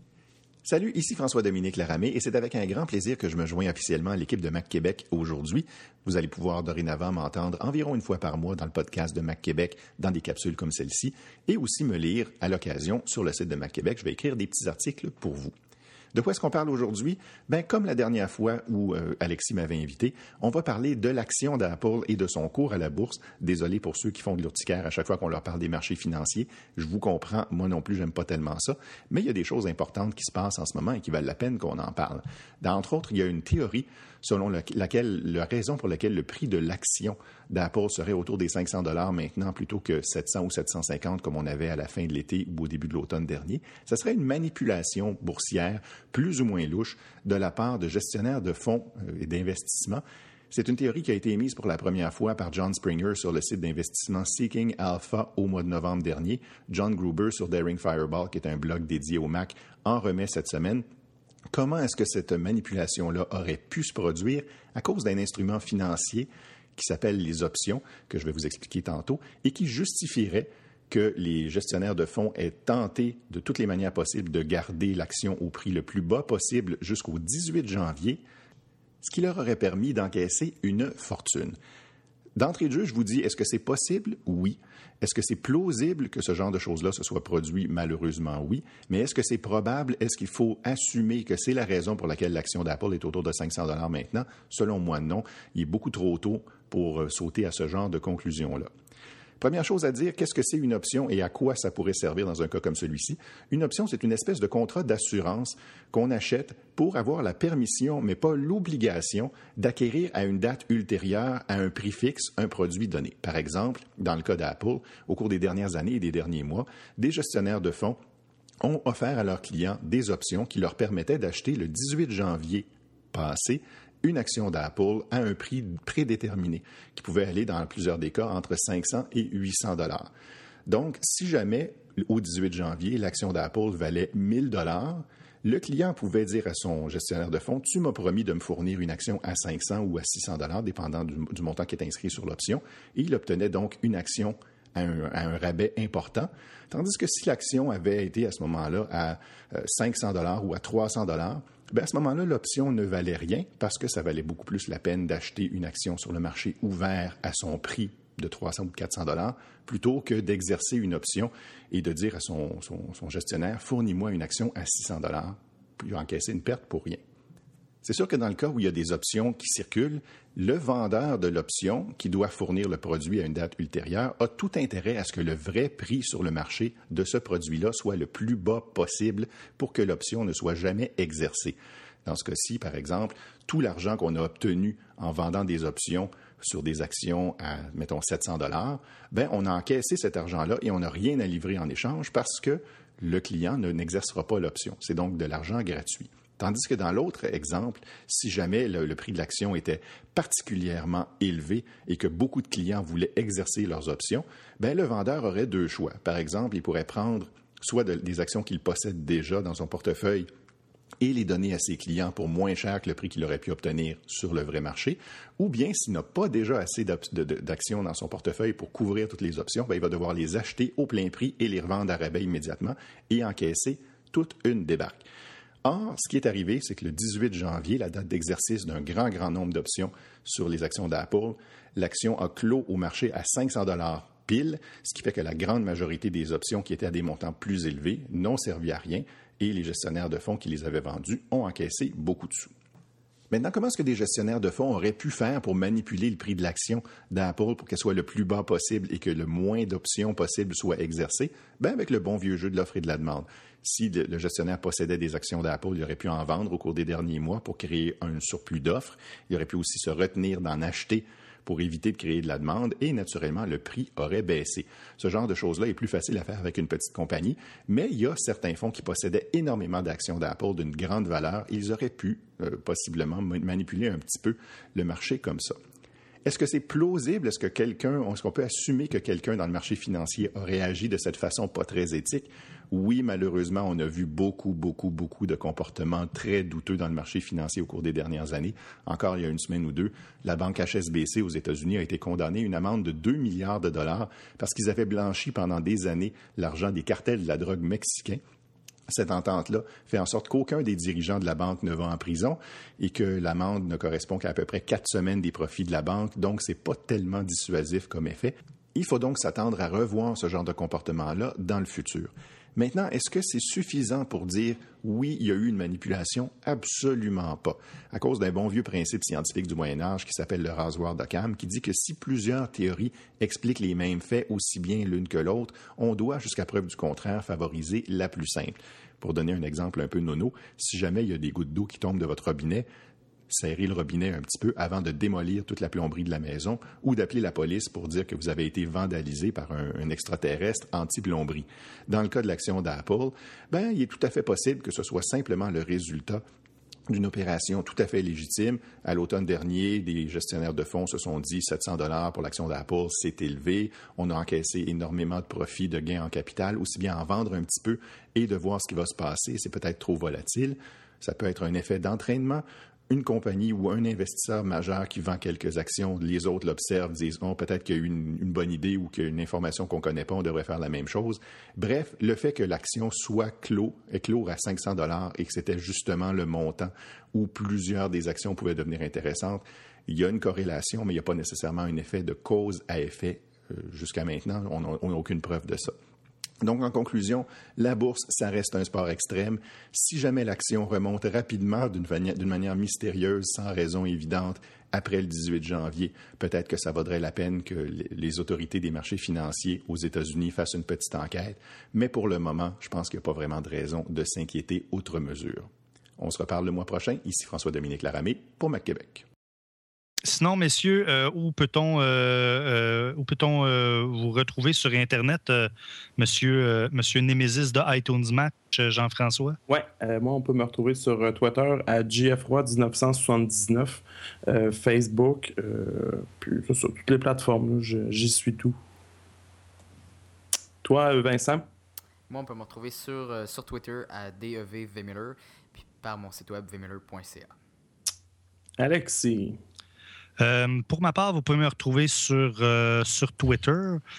Salut, ici François-Dominique Laramé et c'est avec un grand plaisir que je me joins officiellement à l'équipe de Mac Québec aujourd'hui. Vous allez pouvoir dorénavant m'entendre environ une fois par mois dans le podcast de Mac Québec dans des capsules comme celle-ci et aussi me lire à l'occasion sur le site de Mac Québec. Je vais écrire des petits articles pour vous. De quoi est-ce qu'on parle aujourd'hui? Bien, comme la dernière fois où euh, Alexis m'avait invité, on va parler de l'action d'Apple et de son cours à la bourse. Désolé pour ceux qui font de l'urticaire à chaque fois qu'on leur parle des marchés financiers. Je vous comprends, moi non plus, j'aime pas tellement ça. Mais il y a des choses importantes qui se passent en ce moment et qui valent la peine qu'on en parle. Entre autres, il y a une théorie selon laquelle, la raison pour laquelle le prix de l'action d'Apple serait autour des cinq cents dollars maintenant plutôt que sept cents ou sept cent cinquante comme on avait à la fin de l'été ou au début de l'automne dernier, ça serait une manipulation boursière plus ou moins louche de la part de gestionnaires de fonds et d'investissement. C'est une théorie qui a été émise pour la première fois par John Springer sur le site d'investissement Seeking Alpha au mois de novembre dernier. John Gruber sur Daring Fireball, qui est un blog dédié au Mac, en remet cette semaine. Comment est-ce que cette manipulation-là aurait pu se produire à cause d'un instrument financier qui s'appelle les options, que je vais vous expliquer tantôt, et qui justifierait que les gestionnaires de fonds aient tenté de toutes les manières possibles de garder l'action au prix le plus bas possible jusqu'au dix-huit janvier, ce qui leur aurait permis d'encaisser une fortune. D'entrée de jeu, je vous dis, est-ce que c'est possible? Oui. Est-ce que c'est plausible que ce genre de choses-là se soit produit? Malheureusement, oui. Mais est-ce que c'est probable? Est-ce qu'il faut assumer que c'est la raison pour laquelle l'action d'Apple est autour de cinq cents dollars maintenant? Selon moi, non. Il est beaucoup trop tôt pour sauter à ce genre de conclusion-là. Première chose à dire, qu'est-ce que c'est une option et à quoi ça pourrait servir dans un cas comme celui-ci? Une option, c'est une espèce de contrat d'assurance qu'on achète pour avoir la permission, mais pas l'obligation, d'acquérir à une date ultérieure, à un prix fixe, un produit donné. Par exemple, dans le cas d'Apple, au cours des dernières années et des derniers mois, des gestionnaires de fonds ont offert à leurs clients des options qui leur permettaient d'acheter le dix-huit janvier passé une action d'Apple à un prix prédéterminé, qui pouvait aller, dans plusieurs des cas, entre cinq cents et huit cents dollars. Donc, si jamais, au dix-huit janvier, l'action d'Apple valait mille dollars, le client pouvait dire à son gestionnaire de fonds, « Tu m'as promis de me fournir une action à cinq cents ou à six cents dollars, dépendant du, du montant qui est inscrit sur l'option. » Et il obtenait donc une action à un, à un rabais important. Tandis que si l'action avait été à ce moment-là à cinq cents dollars ou à trois cents dollars, bien, à ce moment-là, l'option ne valait rien parce que ça valait beaucoup plus la peine d'acheter une action sur le marché ouvert à son prix de trois cents ou quatre cents dollars plutôt que d'exercer une option et de dire à son, son, son gestionnaire « Fournis-moi une action à six cents dollars » puis encaisser une perte pour rien. C'est sûr que dans le cas où il y a des options qui circulent, le vendeur de l'option, qui doit fournir le produit à une date ultérieure, a tout intérêt à ce que le vrai prix sur le marché de ce produit-là soit le plus bas possible pour que l'option ne soit jamais exercée. Dans ce cas-ci, par exemple, tout l'argent qu'on a obtenu en vendant des options sur des actions à, mettons, sept cents dollars, bien, on a encaissé cet argent-là et on n'a rien à livrer en échange parce que le client ne, n'exercera pas l'option. C'est donc de l'argent gratuit. Tandis que dans l'autre exemple, si jamais le, le prix de l'action était particulièrement élevé et que beaucoup de clients voulaient exercer leurs options, bien, le vendeur aurait deux choix. Par exemple, il pourrait prendre soit de, des actions qu'il possède déjà dans son portefeuille et les donner à ses clients pour moins cher que le prix qu'il aurait pu obtenir sur le vrai marché, ou bien s'il n'a pas déjà assez de, de, d'actions dans son portefeuille pour couvrir toutes les options, bien, il va devoir les acheter au plein prix et les revendre à rabais immédiatement et encaisser toute une débarque. Or, ce qui est arrivé, c'est que le dix-huit janvier, la date d'exercice d'un grand, grand nombre d'options sur les actions d'Apple, l'action a clos au marché à cinq cents dollars pile, ce qui fait que la grande majorité des options qui étaient à des montants plus élevés n'ont servi à rien et les gestionnaires de fonds qui les avaient vendues ont encaissé beaucoup de sous. Maintenant, comment est-ce que des gestionnaires de fonds auraient pu faire pour manipuler le prix de l'action d'Apple pour qu'elle soit le plus bas possible et que le moins d'options possibles soient exercées? Bien, avec le bon vieux jeu de l'offre et de la demande. Si le gestionnaire possédait des actions d'Apple, il aurait pu en vendre au cours des derniers mois pour créer un surplus d'offres. Il aurait pu aussi se retenir d'en acheter pour éviter de créer de la demande et, naturellement, le prix aurait baissé. Ce genre de choses-là est plus facile à faire avec une petite compagnie, mais il y a certains fonds qui possédaient énormément d'actions d'Apple d'une grande valeur. Ils auraient pu euh, possiblement manipuler un petit peu le marché comme ça. Est-ce que c'est plausible? Est-ce que quelqu'un, est-ce qu'on peut assumer que quelqu'un dans le marché financier aurait agi de cette façon pas très éthique? Oui, malheureusement, on a vu beaucoup, beaucoup, beaucoup de comportements très douteux dans le marché financier au cours des dernières années. Encore il y a une semaine ou deux, la banque H S B C aux États-Unis a été condamnée à une amende de deux milliards de dollars parce qu'ils avaient blanchi pendant des années l'argent des cartels de la drogue mexicains. Cette entente-là fait en sorte qu'aucun des dirigeants de la banque ne va en prison et que l'amende ne correspond qu'à à peu près quatre semaines des profits de la banque, donc c'est pas tellement dissuasif comme effet. Il faut donc s'attendre à revoir ce genre de comportement-là dans le futur. Maintenant, est-ce que c'est suffisant pour dire « oui, il y a eu une manipulation » ? Absolument pas. À cause d'un bon vieux principe scientifique du Moyen Âge qui s'appelle le rasoir d'Occam, qui dit que si plusieurs théories expliquent les mêmes faits aussi bien l'une que l'autre, on doit, jusqu'à preuve du contraire, favoriser la plus simple. Pour donner un exemple un peu nono, si jamais il y a des gouttes d'eau qui tombent de votre robinet, serrez le robinet un petit peu avant de démolir toute la plomberie de la maison ou d'appeler la police pour dire que vous avez été vandalisé par un, un extraterrestre anti-plomberie. Dans le cas de l'action d'Apple, ben, il est tout à fait possible que ce soit simplement le résultat d'une opération tout à fait légitime. À l'automne dernier, des gestionnaires de fonds se sont dit sept cents dollars pour l'action d'Apple, c'est élevé. On a encaissé énormément de profits, de gains en capital, aussi bien en vendre un petit peu et de voir ce qui va se passer. C'est peut-être trop volatile. Ça peut être un effet d'entraînement. Une compagnie ou un investisseur majeur qui vend quelques actions, les autres l'observent, disent oh, peut-être qu'il y a eu une, une bonne idée ou qu'il y a une information qu'on ne connaît pas, on devrait faire la même chose. Bref, le fait que l'action soit clos, clos à cinq cents dollars et que c'était justement le montant où plusieurs des actions pouvaient devenir intéressantes, il y a une corrélation, mais il n'y a pas nécessairement un effet de cause à effet. Euh, jusqu'à maintenant, on n'a aucune preuve de ça. Donc, en conclusion, la bourse, ça reste un sport extrême. Si jamais l'action remonte rapidement d'une manière, d'une manière mystérieuse, sans raison évidente, après le dix-huit janvier, peut-être que ça vaudrait la peine que les autorités des marchés financiers aux États-Unis fassent une petite enquête. Mais pour le moment, je pense qu'il n'y a pas vraiment de raison de s'inquiéter outre mesure. On se reparle le mois prochain. Ici François-Dominique Laramé pour MacQuébec. Sinon, messieurs, euh, où peut-on, euh, euh, où peut-on euh, vous retrouver sur Internet, euh, monsieur, euh, monsieur Némésis de iTunes Match, Jean-François? Oui, euh, moi, on peut me retrouver sur euh, Twitter à J F Roy dix-neuf cent soixante-dix-neuf, euh, Facebook, euh, puis sur toutes les plateformes, là, je, j'y suis tout. Toi, euh, Vincent? Moi, on peut me retrouver sur, euh, sur Twitter à D E V Vmiller, puis par mon site web vmiller point c a. Alexis? Euh, pour ma part, vous pouvez me retrouver sur, euh, sur Twitter,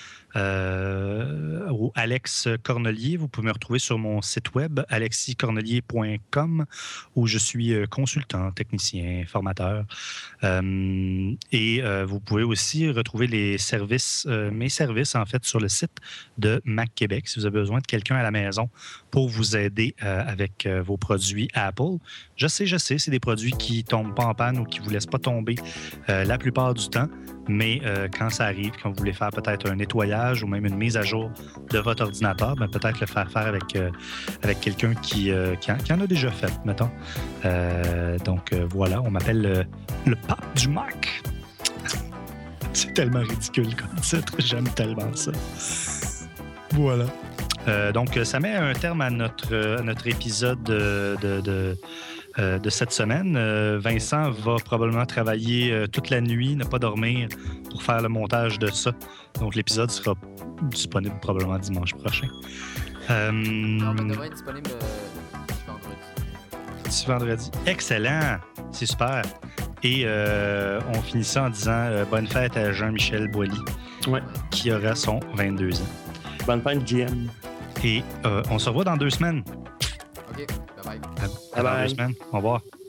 euh, ou Alex Cornelier. Vous pouvez me retrouver sur mon site web, alexis cornelier point com, où je suis consultant, technicien, formateur. Euh, et euh, vous pouvez aussi retrouver les services, euh, mes services, en fait, sur le site de MacQuébec, si vous avez besoin de quelqu'un à la maison pour vous aider euh, avec euh, vos produits Apple. Je sais, je sais, c'est des produits qui ne tombent pas en panne ou qui ne vous laissent pas tomber euh, la plupart du temps, mais euh, quand ça arrive, quand vous voulez faire peut-être un nettoyage ou même une mise à jour de votre ordinateur, ben peut-être le faire faire avec, euh, avec quelqu'un qui, euh, qui, en, qui en a déjà fait, mettons. Euh, donc euh, voilà, on m'appelle le, le pape du Mac. C'est tellement ridicule comme titre, j'aime tellement ça. Voilà. Euh, donc, ça met un terme à notre, à notre épisode de, de, de, euh, de cette semaine. Euh, Vincent va probablement travailler euh, toute la nuit, ne pas dormir pour faire le montage de ça. Donc, l'épisode sera disponible probablement dimanche prochain. Euh, Non, mais devrait être disponible euh, vendredi. Ce vendredi. Excellent! C'est super. Et euh, on finit ça en disant euh, bonne fête à Jean-Michel Boilly, Ouais. qui aura son vingt-deux ans. Bonne fête, G M. Et euh, on se revoit dans deux semaines. OK, bye-bye. À, À dans bye. deux semaines. Au revoir.